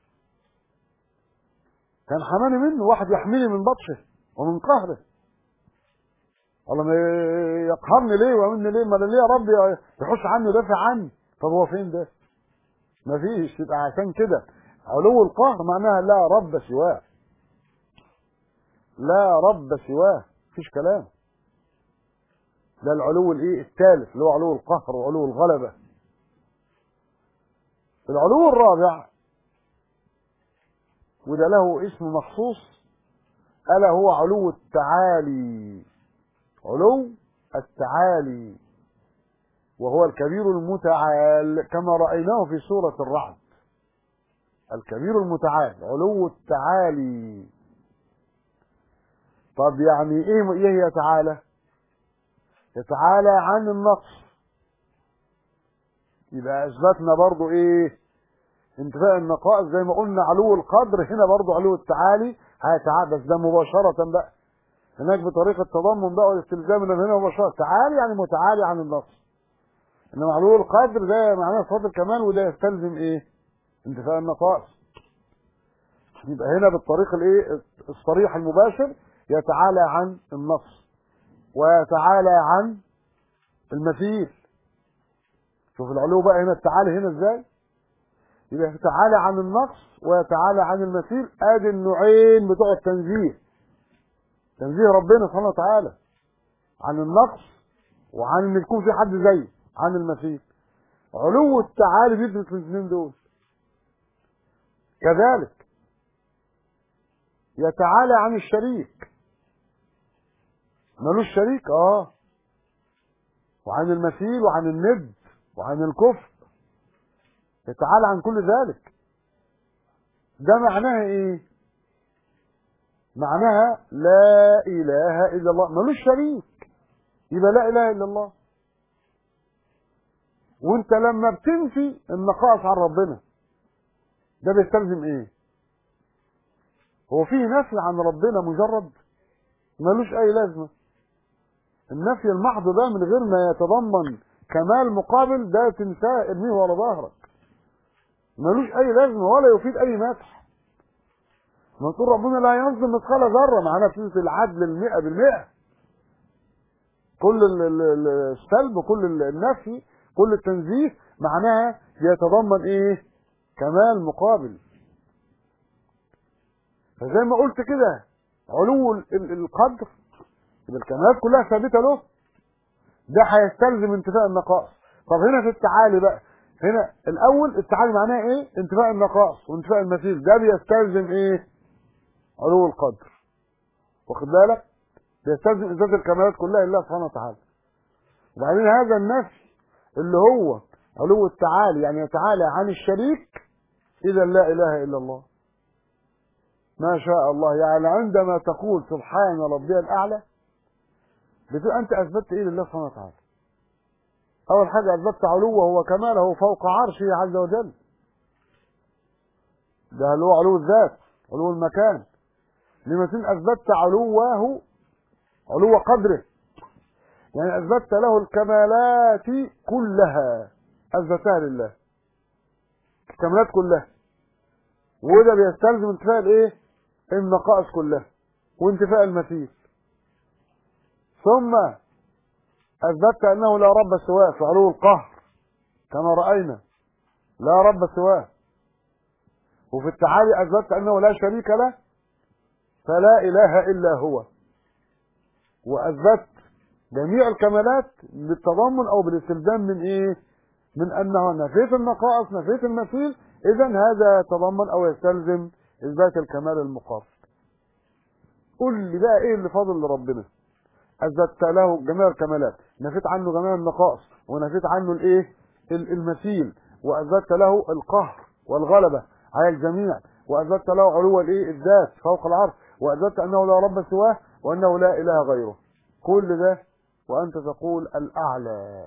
كان حماني منه، واحد يحميني من بطشه ومن قهره. الله ما يقهرني ليه ويمني ليه؟ ما انا ليه رب يحوش عني ويدافع عني. طب هو فين ده؟ مفيش. يبقى عشان كده علو القهر معناها لا رب سواه، لا رب سواه، مفيش كلام. ده العلو الايه الثالث اللي هو علو القهر وعلو الغلبة. العلو الرابع وده له اسم مخصوص، ألا هو علو التعالي، علو التعالي، وهو الكبير المتعال كما رأيناه في سورة الرعد. الكبير المتعال علو التعالي. طب يعني ايه ايه يتعالى؟ يتعالى عن النقص. يبقى اثبتنا برضو ايه؟ انتفاء النقائص زي ما قلنا علو القدر، هنا برضو علو التعالي هيتعالى، بس ده مباشرة بقى، هناك بطريقة تضمن بقى والاستلزام، من هنا مباشرة. تعالي يعني متعالي عن النقص، انما علو القدر ده معناه صفات الكمال، وده يستلزم ايه؟ انتفاء النقائص. يبقى هنا بالطريق الايه الصريح المباشر يتعالى عن النقص ويتعالى عن المثيل. شوف العلو بقى هنا، التعالي هنا ازاي؟ يبقى يتعالى عن النقص ويتعالى عن المثيل. ادي النوعين بتوع التنزيه، تنزيه ربنا سبحانه وتعالى عن النقص وعن ان يكون في حد زيه، عن المثيل. علو التعالي بيدرك الاثنين دول. كذلك يتعالى عن الشريك، ملوش شريك، اه، وعن المثيل وعن الند وعن الكفر، يتعالى عن كل ذلك. ده معناها ايه؟ معناها لا اله الا الله، ملوش شريك، يبقى لا اله الا الله. وانت لما بتنفي النقائص عن ربنا ده بيستلزم ايه؟ هو فيه نفي عن ربنا مجرد ملوش اي لازمه. النفي المحض ده من غير ما يتضمن كمال مقابل ده تنساه ارميه ورا ظهرك، ملوش اي لازمه ولا يفيد اي مدح. ما تقول ربنا لا يظلم مثقال ذره، معناها بتنسى العدل المئة بالمئة. كل السلب وكل النفي كل التنزيه معناها يتضمن ايه؟ كمال مقابل. فزي ما قلت كده علو القدر يبقى الكمالات كلها ثابته له، ده هيستلزم انتفاء النقائص. طب هنا في التعالي بقى، هنا الاول التعالي معناه ايه؟ انتفاء النقائص وانتفاء المثيل، ده بيستلزم ايه؟ علو القدر. واخد بالك؟ بيستلزم اثبات الكمالات كلها لله سبحانه وتعالى. وبعدين هذا النفي اللي هو علو التعالي يعني يتعالى عن الشريك، اذا لا اله الا الله. ما شاء الله، يعني عندما تقول سبحان ربي الاعلى بتقول انت اثبتت ايه لله سبحانه وتعالى؟ اول حاجه اثبتت علوه وكماله فوق عرشه عز وجل، ده اللي هو علو الذات، علو المكان. لمثل اثبتت علوه، علو قدره، يعني اثبتت له الكمالات كلها، اثبتها لله الكمالات كلها، وده بيستلزم انتفاء الايه؟ النقائص كلها وانتفاء المثيل. ثم اثبتت انه لا رب سواه في علو القهر كما راينا، لا رب سواه. وفي التعالي اثبتت انه لا شريك له فلا اله الا هو. واثبت جميع الكمالات بالتضمن او بالاستلزام من ايه؟ من انه نفيت النقائص نفيت المثيل، اذا هذا يتضمن او يستلزم اثبات الكمال المقابل. قل لي بقى ايه اللي فاضل لربنا؟ اثبتت له جميع الكمالات، نفيت عنه جميع النقائص، ونفيت عنه الايه؟ المثيل، واثبتت له القهر والغلبه على الجميع، واثبتت له علو الايه؟ الذات فوق العرش، واثبتت انه لا رب سواه وانه لا اله غيره. كل ده وانت تقول الاعلى،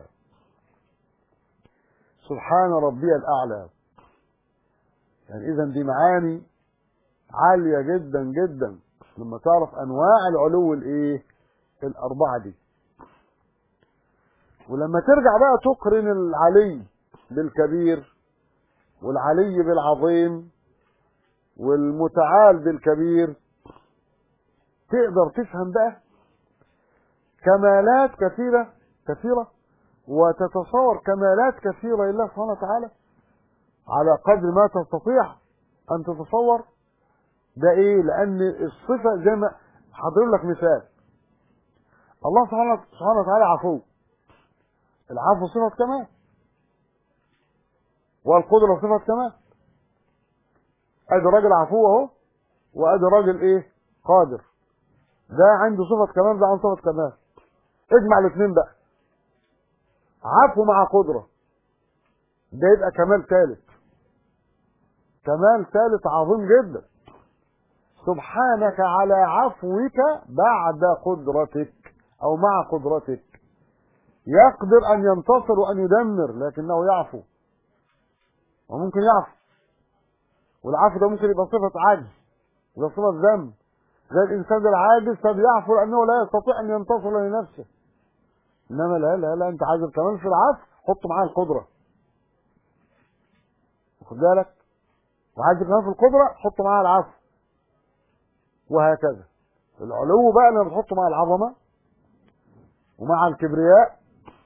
سبحان ربي الاعلى. يعني اذا دي معاني عاليه جدا جدا لما تعرف انواع العلو الايه؟ الاربعه دي. ولما ترجع بقى تقرن العلي بالكبير والعلي بالعظيم والمتعال بالكبير، تقدر تفهم بقى كمالات كثيره كثيره وتتصور كمالات كثيره لله سبحانه وتعالى على قدر ما تستطيع ان تتصور. ده ايه؟ لان الصفه زي ما هضرب لك مثال، الله سبحانه وتعالى عفو، العفو صفه كمال والقدره صفه كمال. ادي راجل عفو اهو، وادي راجل ايه؟ قادر. ده عنده صفه كمال، ده عنده صفه كمال. اجمع الاثنين بقى، عفو مع قدره، ده يبقى كمال ثالث، كمال ثالث عظيم جدا. سبحانك على عفوك بعد قدرتك او مع قدرتك. يقدر ان ينتصر وان يدمر لكنه يعفو، وممكن يعفو، والعفو ده ممكن يبقى صفه عجز، يبقى صفه ذنب، زي الانسان العاجز فبيعفو لانه لا يستطيع ان ينتصر لنفسه. انما لا لا لا، انت عايز الكمال في العفو حط معاه القدره، واخد بالك؟ وعايز الكمال في القدره حط معاه العفو، وهكذا. العلو بقى لما بتحطه مع العظمه ومع الكبرياء،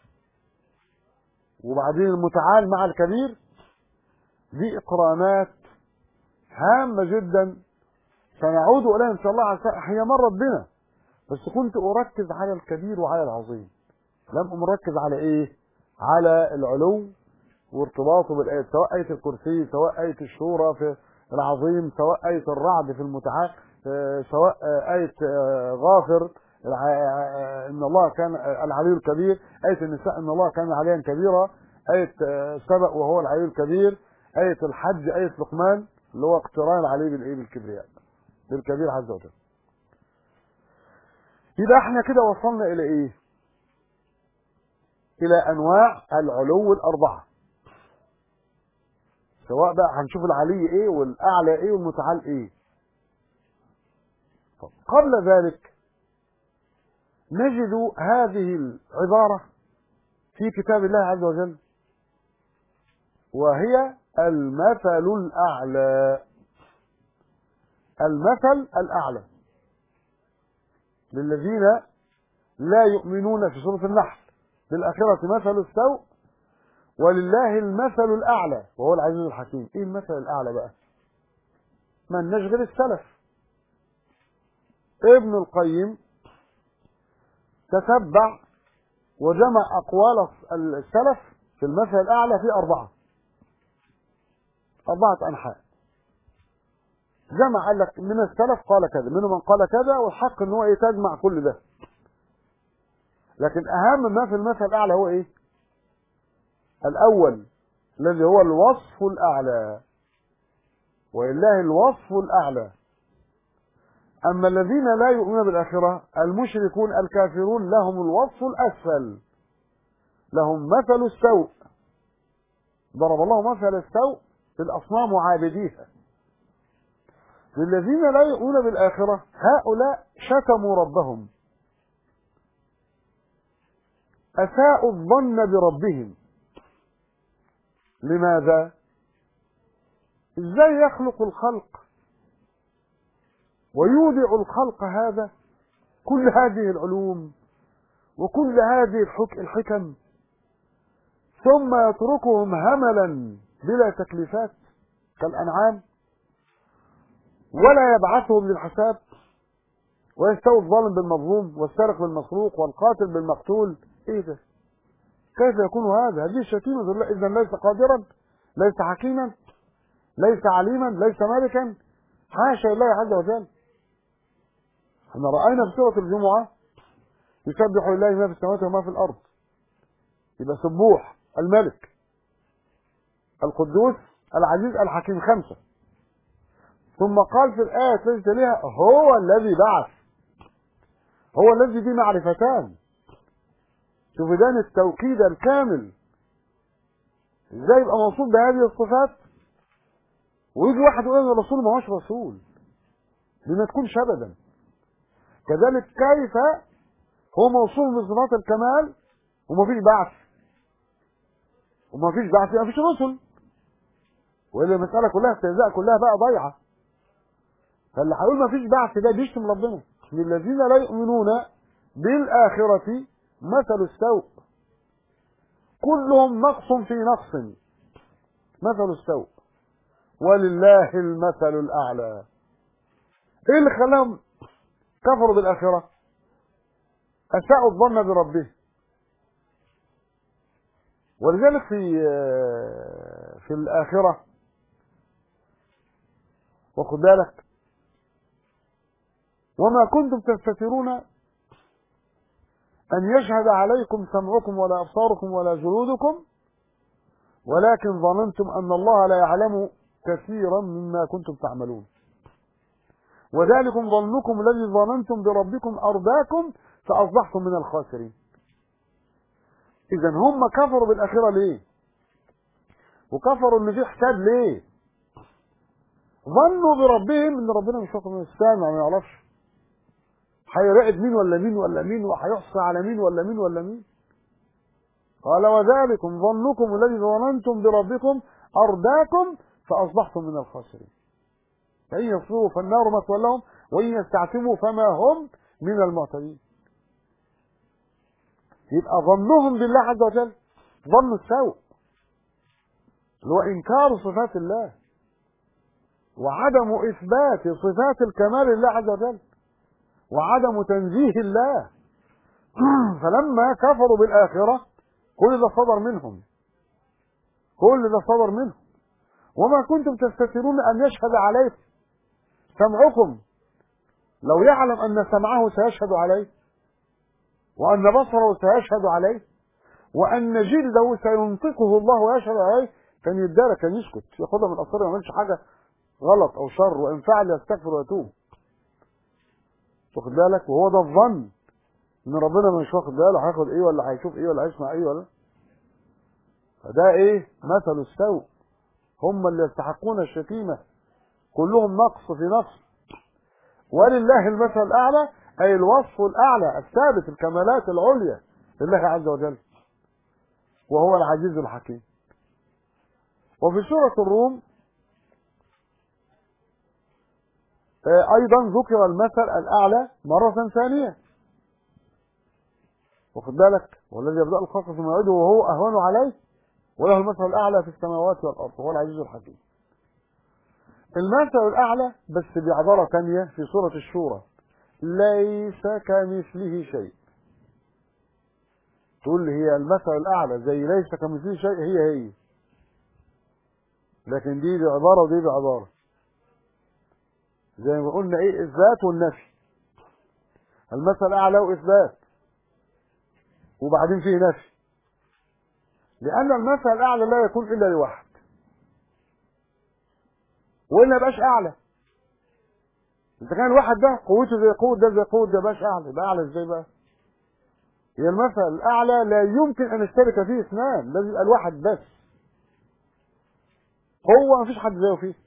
وبعدين المتعال مع الكبير، دي اقرانات هامه جدا سنعود اليها ان شاء الله. هي مرت بنا، بس كنت اركز على الكبير وعلى العظيم، لم اركز على ايه؟ على العلو وارتباطه بالايات، سواء ايه الكرسي، سواء ايه الشورى في العظيم، سواء ايه الرعد في المتعال، سواء ايه غافر ان الله كان العلي الكبير، ايه النساء ان الله كان عليا كبيرا، ايه سبأ وهو العلي الكبير، ايه الحج، ايه لقمان اللي هو اقتران العلي بالايه؟ بالكبرياء بالكبير عز وجل. يبقى احنا كده وصلنا الى ايه؟ الى انواع العلو الاربعه. سواء بقى هنشوف العلي ايه والاعلى ايه والمتعال ايه. طب قبل ذلك نجد هذه العبارة في كتاب الله عز وجل، وهي المثل الأعلى. المثل الأعلى للذين لا يؤمنون في سورة النحل بالآخرة مثل السوء ولله المثل الأعلى وهو العزيز الحكيم. ايه المثل الأعلى بقى؟ من نشغل السلف. ابن القيم تتبع وجمع أقوال السلف في المثل الأعلى في أربعة أربعة أنحاء. جمع قال لك من السلف قال كذا، منهم من قال كذا، والحق ان هو ايه تجمع كل ده. لكن اهم ما في المثل الاعلى هو ايه؟ الاول الذي هو الوصف الاعلى، ولله الوصف الاعلى. اما الذين لا يؤمنون بالاخره المشركون الكافرون لهم الوصف الاسفل، لهم مثل السوء. ضرب الله مثل السوء في الاصنام وعابديها. للذين لا يؤمنون بالآخرة هؤلاء شتموا ربهم، أساءوا الظن بربهم. لماذا؟ إزاي يخلق الخلق ويودع الخلق هذا كل هذه العلوم وكل هذه الحكم، ثم يتركهم هملا بلا تكليفات كالأنعام، ولا يبعثهم للحساب، ويستوي الظالم بالمظلوم والسارق بالمسروق والقاتل بالمقتول. ايه ده؟ كيف يكون هذا؟ هذه الشتيمة لله. اذا ليس قادرا، ليس حكيما، ليس عليما، ليس مالكا، حاشا لله عز وجل. احنا رأينا في سورة الجمعة يسبح لله ما في السماوات وما في الأرض. يبقى سبوح الملك القدوس العزيز الحكيم خمسة. ثم قال في الآية التي تليها هو الذي بعث. هو الذي دي معرفتان. شوف ده التوكيد الكامل. ازاي يبقى موصول بهذه الصفات ويجي واحد يقول ان الرسول ما هوش رسول؟ دي ما تكونش ابدا. كذلك كيف هو موصول بصفات الكمال ومفيش بعث؟ ومفيش بعث يبقى مفيش رسل، والا المسألة كلها استهزاء، كلها بقى ضيعة. فاللي هيقول مفيش بعث ده بيشتم ربنا. للذين لا يؤمنون بالآخرة مثل السوء، كلهم نقص في نقص، مثل السوء ولله المثل الأعلى. ايه اللي خلاهم كفروا بالآخرة؟ أساءوا الظن بربهم. ولذلك في في الآخرة وخد بالك وما كنتم تستترون أن يشهد عليكم سمعكم ولا أبصاركم ولا جلودكم ولكن ظننتم أن الله لا يعلم كثيرا مما كنتم تعملون وذلكم ظنكم الذي ظننتم بربكم أرداكم فأصبحتم من الخاسرين. إذن هم كفروا بالآخرة ليه؟ وكفروا إن في حساب ليه؟ ظنوا بربهم إن ربنا مش واخد من السامع، ما يعرفش هيراقب مين ولا مين ولا مين وهيحصى على مين ولا مين ولا مين. قال وذلكم ظنكم الذي ظننتم بربكم أرداكم فأصبحتم من الخاسرين. فإن يصبروا فالنار مثوى لهم وإن يستعتبوا فما هم من المعتدين. يبقى ظنهم بالله عز وجل ظن السوء، اللي هو إنكار صفات الله وعدم إثبات صفات الكمال لله عز وجل وعدم تنزيه الله. فلما كفروا بالآخرة كل ده صدر منهم، كل ده صدر منهم. وما كنتم تستترون أن يشهد عليكم سمعكم، لو يعلم أن سمعه سيشهد عليه وأن بصره سيشهد عليه وأن جلده سينطقه الله ويشهد عليه كان يدار، كان يسكت، ياخدها من الأصل، ما يعملش حاجة غلط أو شر، وإن فعل يستغفر ويتوب. واخد بالك؟ وهو ده الظن ان ربنا مش واخد باله هياخد ايه ولا هيشوف ايه ولا هيسمع ايه ولا. فده ايه؟ مثل السوء. هم اللي يستحقون الشتيمة، كلهم نقص في نقص. ولله المثل الأعلى، أي الوصف الأعلى الثابت، الكمالات العليا لله عز وجل، وهو العزيز الحكيم. وفي سورة الروم أيضا ذكر المثل الأعلى مرة ثانية، واخد بالك؟ والذي يبدأ الخلق ثم يعيده وهو أهون عليه وله المثل الأعلى في السماوات والأرض وهو العزيز الحكيم. المثل الأعلى بس بعبارة ثانية في سورة الشورى، ليس كمثله شيء. تقول لي هي المثل الأعلى زي ليس كمثله شيء، هي هي، لكن دي بعبارة ودي بعبارة، زي ما قلنا ايه، إثبات والنفي. المثل الأعلى وإثبات وبعدين فيه نفي، لأن المثل الأعلى لا يكون إلا لواحد، وإلا يبقاش أعلى. إذا كان الواحد ده قوته زي قوة ده زي قوة ده، يبقاش أعلى. يبقى أعلى إزاي بقى؟ هي المثل الأعلى لا يمكن أن يشترك فيه اثنان، لازم يبقى الواحد بس. هو مفيش حد زيه فيه،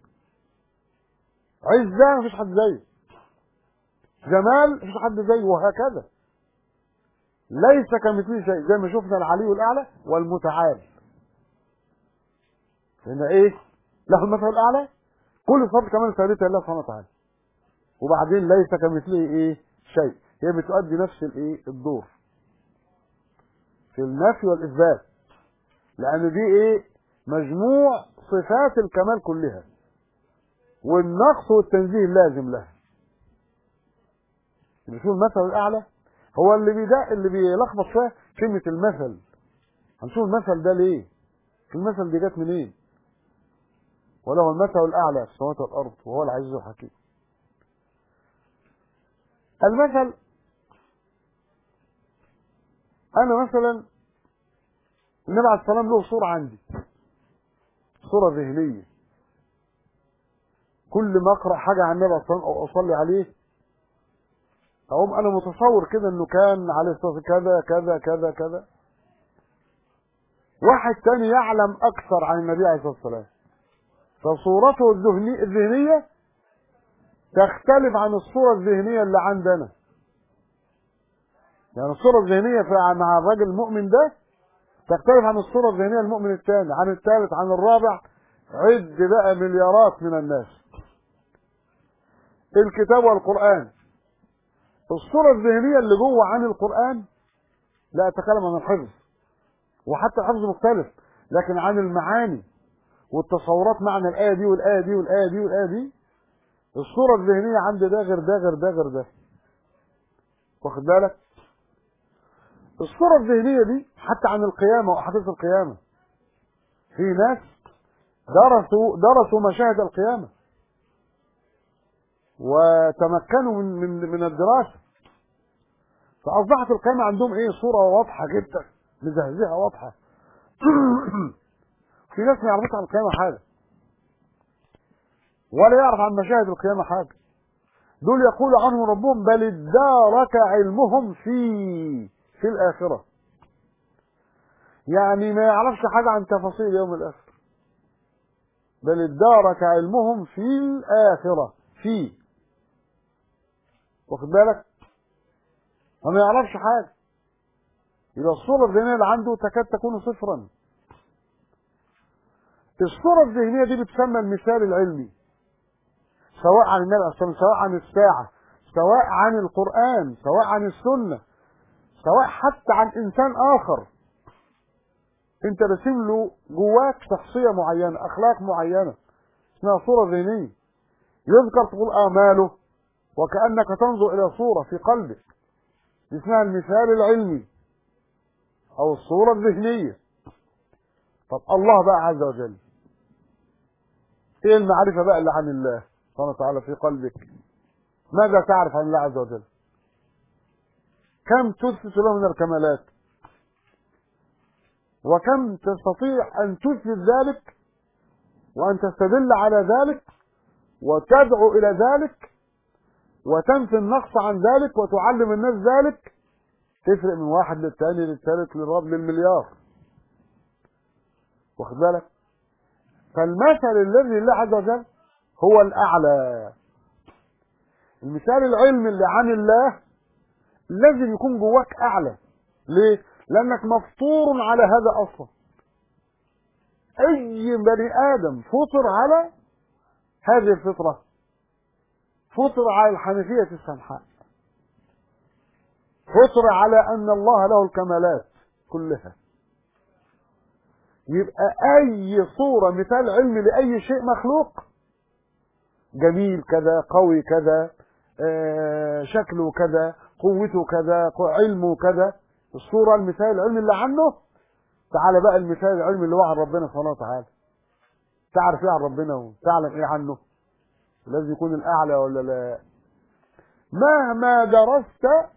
عزة مفيش حد زيه، جمال مفيش حد زيه، وهكذا. ليس كمثله شيء، زي ما شفنا العلي الأعلى والمتعال. هنا إيه؟ له المثل الأعلى، كل صفات كمان ثابتة لله سبحانه وتعالى. وبعدين ليس كمثله إيه؟ شيء، هي بتؤدي نفس الإيه؟ الدور في النفي والإثبات، لأن دي إيه؟ مجموع صفات الكمال كلها، والنقص والتنزيه اللازم لها. بنشوف المثل الأعلى هو اللي بيدا اللي بيلخبط فيها كلمة المثل. هنشوف المثل ده ليه؟ المثل دي جت منين؟ وله المثل الأعلى في السماوات والأرض وهو العزيز الحكيم. المثل، أنا مثلا النبي عليه الصلاة والسلام له صورة عندي، صورة ذهنية، كل ما أقرأ حاجة عن النبي عليه الصلاة والسلام أو أصلي عليه أقوم أنا متصور كده إنه كان عليه الصلاة والسلام كذا كذا كذا كذا. واحد تاني يعلم أكثر عن النبي عليه الصلاة والسلام، فصورته الذهنية الذهنية تختلف عن الصورة الذهنية اللي عندنا. يعني الصورة الذهنية مع الراجل المؤمن ده تختلف عن الصورة الذهنية المؤمن الثاني، عن الثالث، عن الرابع، عد بقى مليارات من الناس. الكتاب والقرآن، الصورة الذهنية اللي جوه عن القرآن لا أتكلم عن الحفظ، وحتى الحفظ مختلف، لكن عن المعاني والتصورات، معنى الآية دي والآية دي والآية دي والآية دي، الصورة الذهنية عند ده غير ده غير ده غير ده، واخد بالك؟ الصورة الذهنية دي حتى عن القيامة وأحداث القيامة، في ناس درسوا درسوا مشاهد القيامة وتمكنوا من من من الدراسة، فأصبحت القيامة عندهم إيه؟ صورة واضحة جدا، مزهزهة واضحة. في ناس ما يعرفوش عن القيامة حاجة، ولا يعرف عن مشاهد القيامة حاجة. دول يقول عنهم ربهم بل ادارك علمهم في في الآخرة، يعني ما يعرفش حاجة عن تفاصيل يوم الآخر. بل ادارك علمهم في الآخرة، في، واخد بالك؟ فما يعرفش حاجة. يبقى الصورة الذهنية اللي عنده تكاد تكون صفرا. الصورة الذهنية دي بتسمى المثال العلمي، سواء عن النبي أصلا، سواء عن الساعة، سواء عن القرآن، سواء عن السنة، سواء حتى عن إنسان آخر. أنت رسم له جواك شخصية معينة، أخلاق معينة، اسمها صورة ذهنية. يذكر تقول آماله وكأنك تنظر إلى صورة في قلبك، اسمها المثال العلمي أو الصورة الذهنية. طب الله بقى عز وجل، ايه المعرفة بقى اللي عن الله سبحانه وتعالى في قلبك؟ ماذا تعرف عن الله عز وجل؟ كم تثبت له من الكمالات؟ وكم تستطيع أن تثبت ذلك وأن تستدل على ذلك وتدعو إلى ذلك وتنفي النقص عن ذلك وتعلم الناس ذلك؟ تفرق من واحد للثاني للثالث للرابع للمليار، واخد بالك؟ فالمثل الذي لله عز وجل هو الأعلى. المثال العلمي اللي عن الله لازم يكون جواك أعلى. ليه؟ لأنك مفطور على هذا أصلا. أي بني آدم فطر على هذه الفطرة، فطر على الحنفية السمحاء، فطر على أن الله له الكمالات كلها. يبقى أي صورة مثال علمي لأي شيء مخلوق، جميل كذا، قوي كذا، آه شكله كذا، قوته كذا، علمه كذا، الصورة المثال العلمي اللي عنه. تعالى بقى المثال العلمي اللي هو عن ربنا سبحانه وتعالى. تعرف ايه عن ربنا وتعلم ايه عنه؟ لازم يكون الأعلى ولا لا؟ مهما درست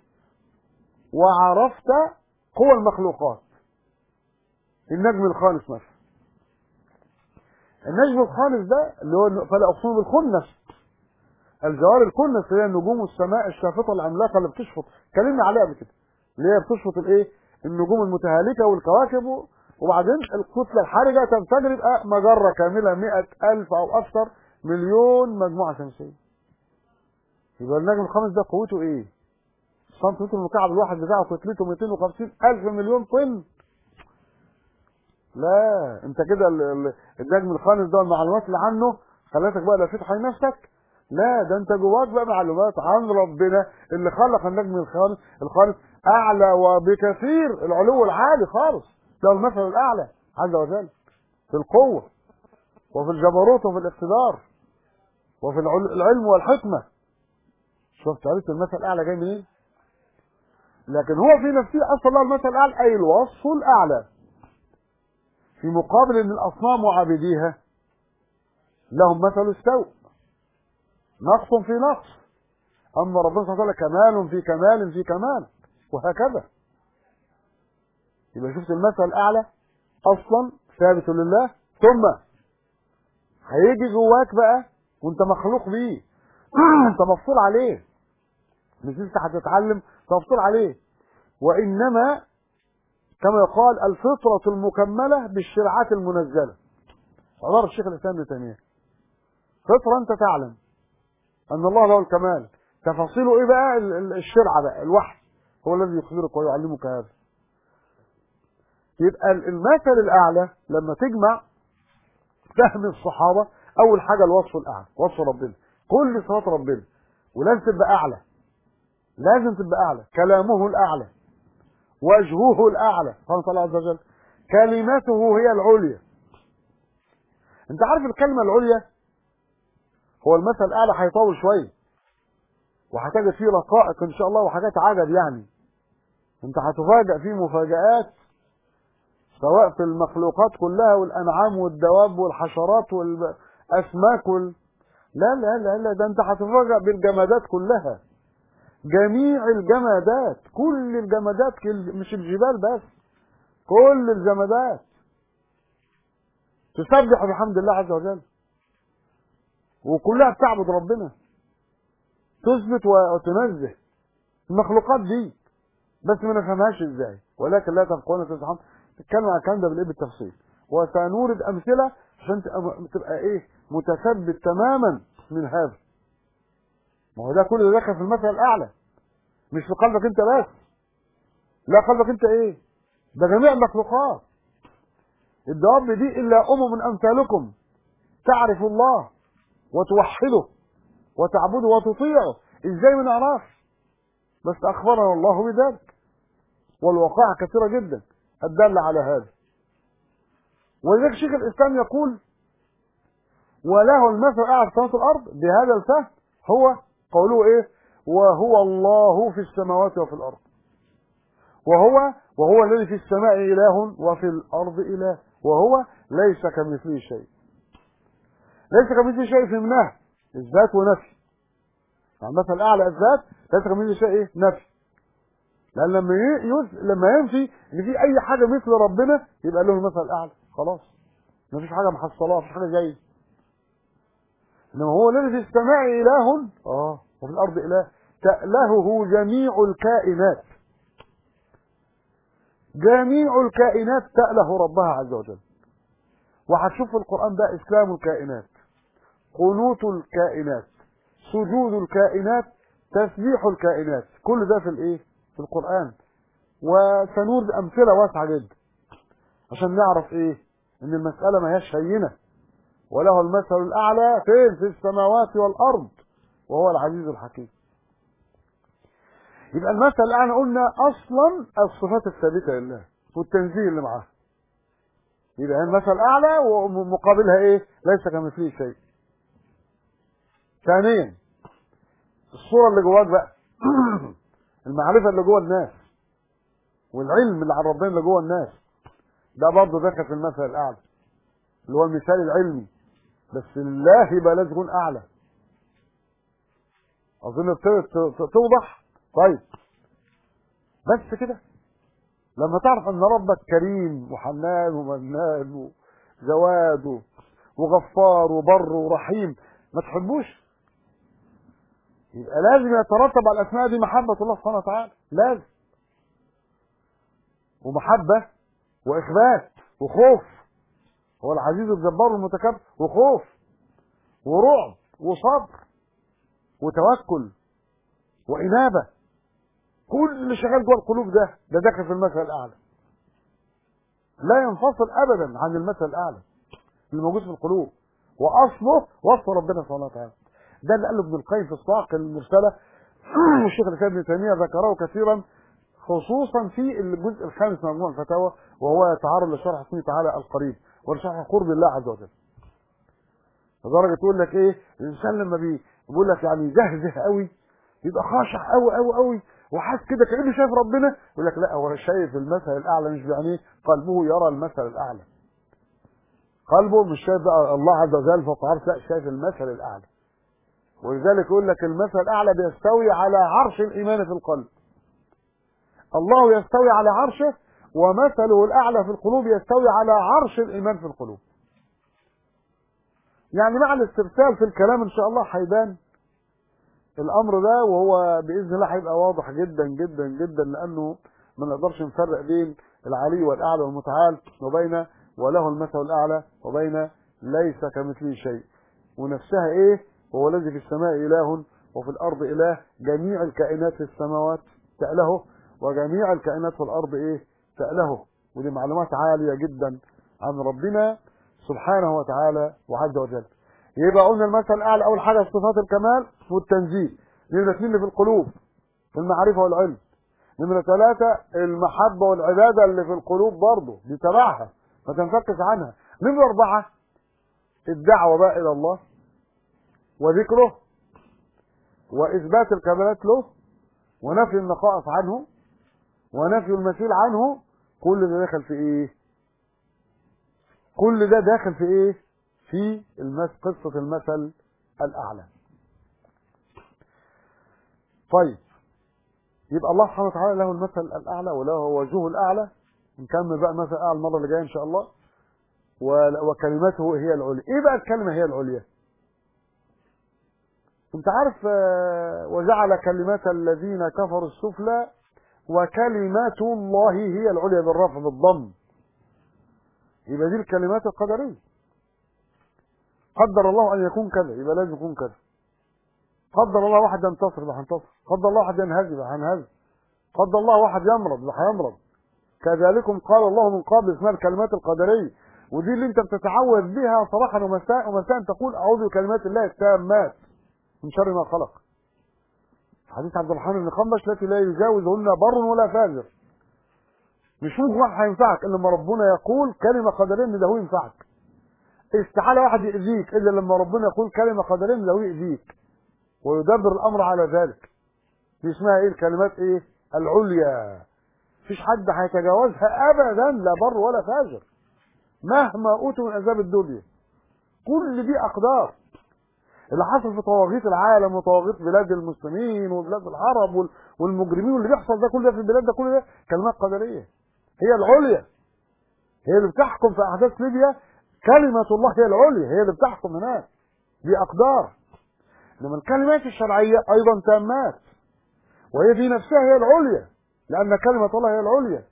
وعرفت قوى المخلوقات، النجم الخالص مثلا، النجم الخالص ده اللي هو فلا اقسم بالخنس، الجوار الكنس، هي النجوم السماء الشافطه العملاقه اللي بتشفط، اتكلمنا عليها قبل كده، اللي هي بتشفط الايه؟ النجوم المتهالكه والكواكب، وبعدين الكتله الحرجه تنفجر يبقى مجره كامله مئة ألف او اكثر مليون مجموعه شمسيه. يبقى النجم الخامس ده قوته ايه؟ سنتيمتر المكعب الواحد بتاعه كتلته مئتين وخمسين ألف مليون طن. لا انت كده النجم الخامس ده المعلومات اللي عنه خلتك بقى لفيت حي نفسك. لا ده انت جواك بقى معلومات عن ربنا اللي خلق النجم الخامس الخالص اعلى وبكثير، العلو العالي خالص، ده المثل الاعلى عز وجل في القوه وفي الجبروت وفي الاقتدار وفي العلم والحكمه. شفت عرفت المثل الاعلى جاي منين؟ لكن هو في نفسه اصل الله المثل الاعلى اي الوصف الاعلى، في مقابل ان الاصنام وعابديها لهم مثل السوء، نقص في نقص، اما ربنا سبحانه وتعالى كمال في كمال في كمال، وهكذا. يبقى شفت المثل الاعلى اصلا ثابت لله، ثم هيجي جواك بقى وانت مخلوق بيه انت مفصول عليه، مش لسه هتتعلم، مفصول عليه. وانما كما يقال الفطرة المكملة بالشرعات المنزلة، عبارة الشيخ الاسلام ابن تيمية. فطرة انت تعلم ان الله له الكمال، تفاصيله ايه بقى؟ الشرعة بقى، الوحي هو الذي يخبرك ويعلمك هذا. يبقى المثل الاعلى لما تجمع فهم الصحابة، اول حاجة الوصف الاعلى، وصف ربنا، كل صفات ربنا، ولازم تبقى اعلى، لازم تبقى اعلى، كلامه الاعلى، وجهه الاعلى سبحانه الله عز وجل، كلمته هي العليا. انت عارف الكلمة العليا هو المثل الاعلى، هيطول شوية وهتجد فيه رقائق ان شاء الله وحاجات عجب، يعني انت هتفاجئ فيه مفاجآت سواء في المخلوقات كلها والانعام والدواب والحشرات والاسماك وال... لا لا لا لا ده انت هتفاجئ بالجمادات كلها، جميع الجمادات، كل الجمادات، مش الجبال بس، كل الجمادات تسبح بحمد الله عز وجل، وكلها بتعبد ربنا، تثبت وتنزه المخلوقات دي، بس ما نفهمهاش ازاي، ولكن لا تفقهون تسبحون. نتكلم عن الكلام ده بالايه؟ بالتفصيل، وسنورد امثله عشان تبقى ايه؟ متثبت تماما من هذا. ما هو ده كل اللي دخل في المثل الاعلى، مش في قلبك انت بس، لا قلبك انت ايه؟ ده جميع المخلوقات. الدواب دي الا امم امثالكم تعرف الله وتوحده وتعبده وتطيعه، ازاي ما نعرفش؟ بس اخبرنا الله بذلك، والواقع كثيره جدا الداله على هذا. ولذلك شيخ الاسلام يقول وله المثل الاعلى في السماوات والارض، بهذا الفهم هو قوله ايه؟ وهو الله في السماوات وفي الارض، وهو وهو الذي في السماء اله وفي الارض اله، وهو ليس كمثله شيء. ليس كمثله شيء في مناه اثبات ونفي، يعني المثل الاعلى اثبات، ليس كمثله شيء ايه؟ نفي. لان لما يث... لما ينفي ان في اي حاجه مثل ربنا يبقى له المثل الاعلى، خلاص مفيش حاجه محصلاه، مفيش حاجه جايه. انما هو الذي في السماء اله اه وفي الارض اله، تألهه جميع الكائنات، جميع الكائنات تأله ربها عز وجل، وهتشوف في القرآن ده إسلام الكائنات، قنوت الكائنات، سجود الكائنات، تسبيح الكائنات، كل ده في الايه؟ في القرآن. وسنورد أمثلة واسعة جدا عشان نعرف ايه؟ ان المسألة ما هياش هينة. وله المثل الأعلى فين؟ في السماوات والأرض وهو العزيز الحكيم. يبقى المثل الأعلى قلنا أصلا الصفات الثابتة لله والتنزيه اللي معاه. يبقى المثل الأعلى ومقابلها ايه؟ ليس كمثله شيء. ثانيا الصورة اللي جواك بقى المعرفة اللي جوا الناس والعلم اللي عن ربنا اللي جوا الناس، ده برضه داخل في المثل الأعلى اللي هو المثال العلمي، بس لله يبقى لازم يكون أعلى. أظن ابتدت توضح. طيب بس كده لما تعرف أن ربك كريم وحنان ومنان وجواد وغفار وبر ورحيم ما تحبوش، يبقى لازم يترتب على الأسماء دي محبة الله سبحانه وتعالى، لازم. ومحبة وإخبات وخوف، هو العزيز الجبار المتكبر، وخوف ورعب وصبر وتوكل وإنابة، كل اللي شغال جوه القلوب ده ده داخل في المثل الأعلى، لا ينفصل أبدا عن المثل الأعلى اللي موجود في القلوب، وأصله وصف ربنا سبحانه وتعالى. ده اللي قاله ابن القيم في الصواعق المرسلة والشيخ الإسلام ابن تيمية ذكره كثيرا، خصوصا في الجزء الخامس من مجموع الفتاوى، وهو يتعرض لشرح اسمه تعالى القريب ولشرح قرب الله عز وجل. لدرجه تقول لك ايه؟ الانسان لما بي بيقول لك يعني يجهزه قوي، يبقى خاشع قوي قوي قوي وحاسس كده كانه شايف ربنا، يقول لك لا هو شايف المثل الاعلى، مش بعينيه، قلبه يرى المثل الاعلى. قلبه مش شايف بقى الله عز وجل فوق عرش، لا شايف المثل الاعلى. ولذلك يقول لك المثل الاعلى بيستوي على عرش الايمان في القلب. الله يستوي على عرشه، ومثله الأعلى في القلوب يستوي على عرش الإيمان في القلوب. يعني مع الاسترسال في الكلام إن شاء الله هيبان الأمر ده، وهو بإذن الله هيبقى واضح جدا جدا جدا، لأنه ما نقدرش نفرق بين العلي والأعلى والمتعال وبين وله المثل الأعلى وبين ليس كمثله شيء. ونفسها إيه؟ هو الذي في السماء إله وفي الأرض إله، جميع الكائنات في السماوات تألهه وجميع الكائنات في الأرض إيه؟ تألهه. ودي معلومات عالية جدا عن ربنا سبحانه وتعالى وعز وجل. يبقى قلنا المثل الأعلى أول حاجة صفات الكمال والتنزيه، نمرة اثنين اللي في القلوب في المعرفة والعلم، نمرة ثلاثة المحبة والعبادة اللي في القلوب برضه دي تبعها ما تنفكش عنها، نمرة أربعة الدعوة بقى إلى الله وذكره وإثبات الكمالات له ونفي النقائص عنه ونفي المثيل عنه. كل ده داخل في ايه؟ كل ده داخل في ايه؟ في المس... قصة المثل الأعلى. طيب يبقى الله سبحانه وتعالى له المثل الأعلى وله وجهه الأعلى. نكمل بقى المثل الأعلى المرة اللي جاية إن شاء الله. و... وكلمته هي العليا. إيه بقى الكلمة هي العليا؟ أنت عارف وجعل كلمات الذين كفروا السفلى وكلمات الله هي العليا بالرفع بالضم. يبقى دي الكلمات القدرية. قدر الله أن يكون كذا يبقى لازم يكون كذا. قدر الله واحد ينتصر يبقى هينتصر. قدر الله واحد ينهزم يبقى هينهزم. قدر الله واحد يمرض يبقى هيمرض. كذلكم قال الله من قبل، اسمها الكلمات القدرية، ودي اللي انت بتتعوذ بها صباحا ومساء ومساء تقول أعوذ بكلمات الله التامات من شر ما خلق. حديث عبد الرحمن بن خنبش التي لا يجاوزهن بر ولا فاجر. مش ممكن واحد هينفعك الا لما ربنا يقول كلمه قدريه ان ده هو ينفعك. استحاله واحد يأذيك الا لما ربنا يقول كلمه قدريه ان ده هو يأذيك ويدبر الامر على ذلك. دي اسمها ايه؟ الكلمات ايه؟ العليا. مفيش حد هيتجاوزها ابدا، لا بر ولا فاجر مهما اوتوا من عذاب الدنيا. كل دي اقدار. اللي حصل في طواغيت العالم وطواغيت بلاد المسلمين وبلاد العرب والمجرمين واللي بيحصل ده كله في البلاد ده كله ده كلمات قدريه هي العليا، هي اللي بتحكم في احداث ليبيا. كلمه الله هي العليا، هي اللي بتحكم هناك. دي اقدار. انما الكلمات الشرعيه ايضا تامات، وهي في نفسها هي العليا، لان كلمه الله هي العليا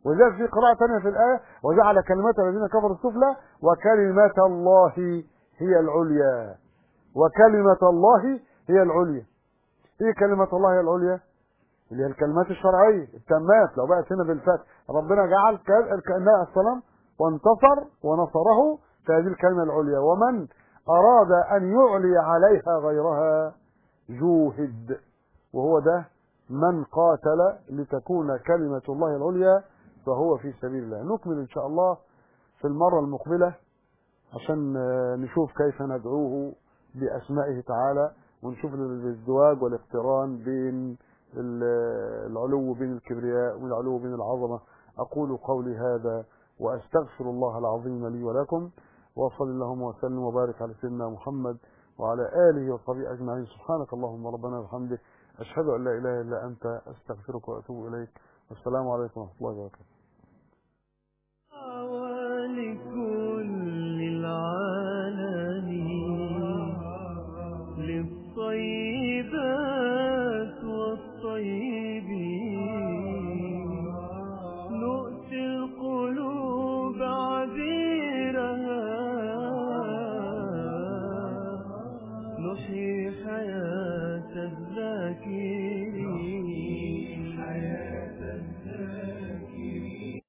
وذلك في قراءة ثانية في الآية وجعل كلمات الذين كفروا السفلى وكلمة الله هي العليا. وكلمة الله هي العليا. ايه كلمة الله هي العليا؟ اللي هي الكلمات الشرعية التامات. لو بقت هنا بالفتح ربنا جعل كأنها السلام وانتصر ونصره فهذه الكلمة العليا. ومن أراد أن يعلي عليها غيرها جوهد، وهو ده من قاتل لتكون كلمة الله العليا فهو في سبيل الله. نكمل إن شاء الله في المرة المقبلة عشان نشوف كيف ندعوه بأسمائه تعالى، ونشوف الازدواج والاقتران بين العلو بين الكبرياء والعلو بين العظمة. أقول قولي هذا وأستغفر الله العظيم لي ولكم، وصل اللهم وسلم وبارك على سيدنا محمد وعلى آله وصحبه أجمعين. سبحانك اللهم ربنا وبحمدك أشهد أن لا إله إلا أنت أستغفرك وأتوب إليك. والسلام عليكم ورحمة الله وبركاته. ولكل العالمين للطيبات والطيبين نؤتي القلوب عبيرها نحيي حياة الذاكرين.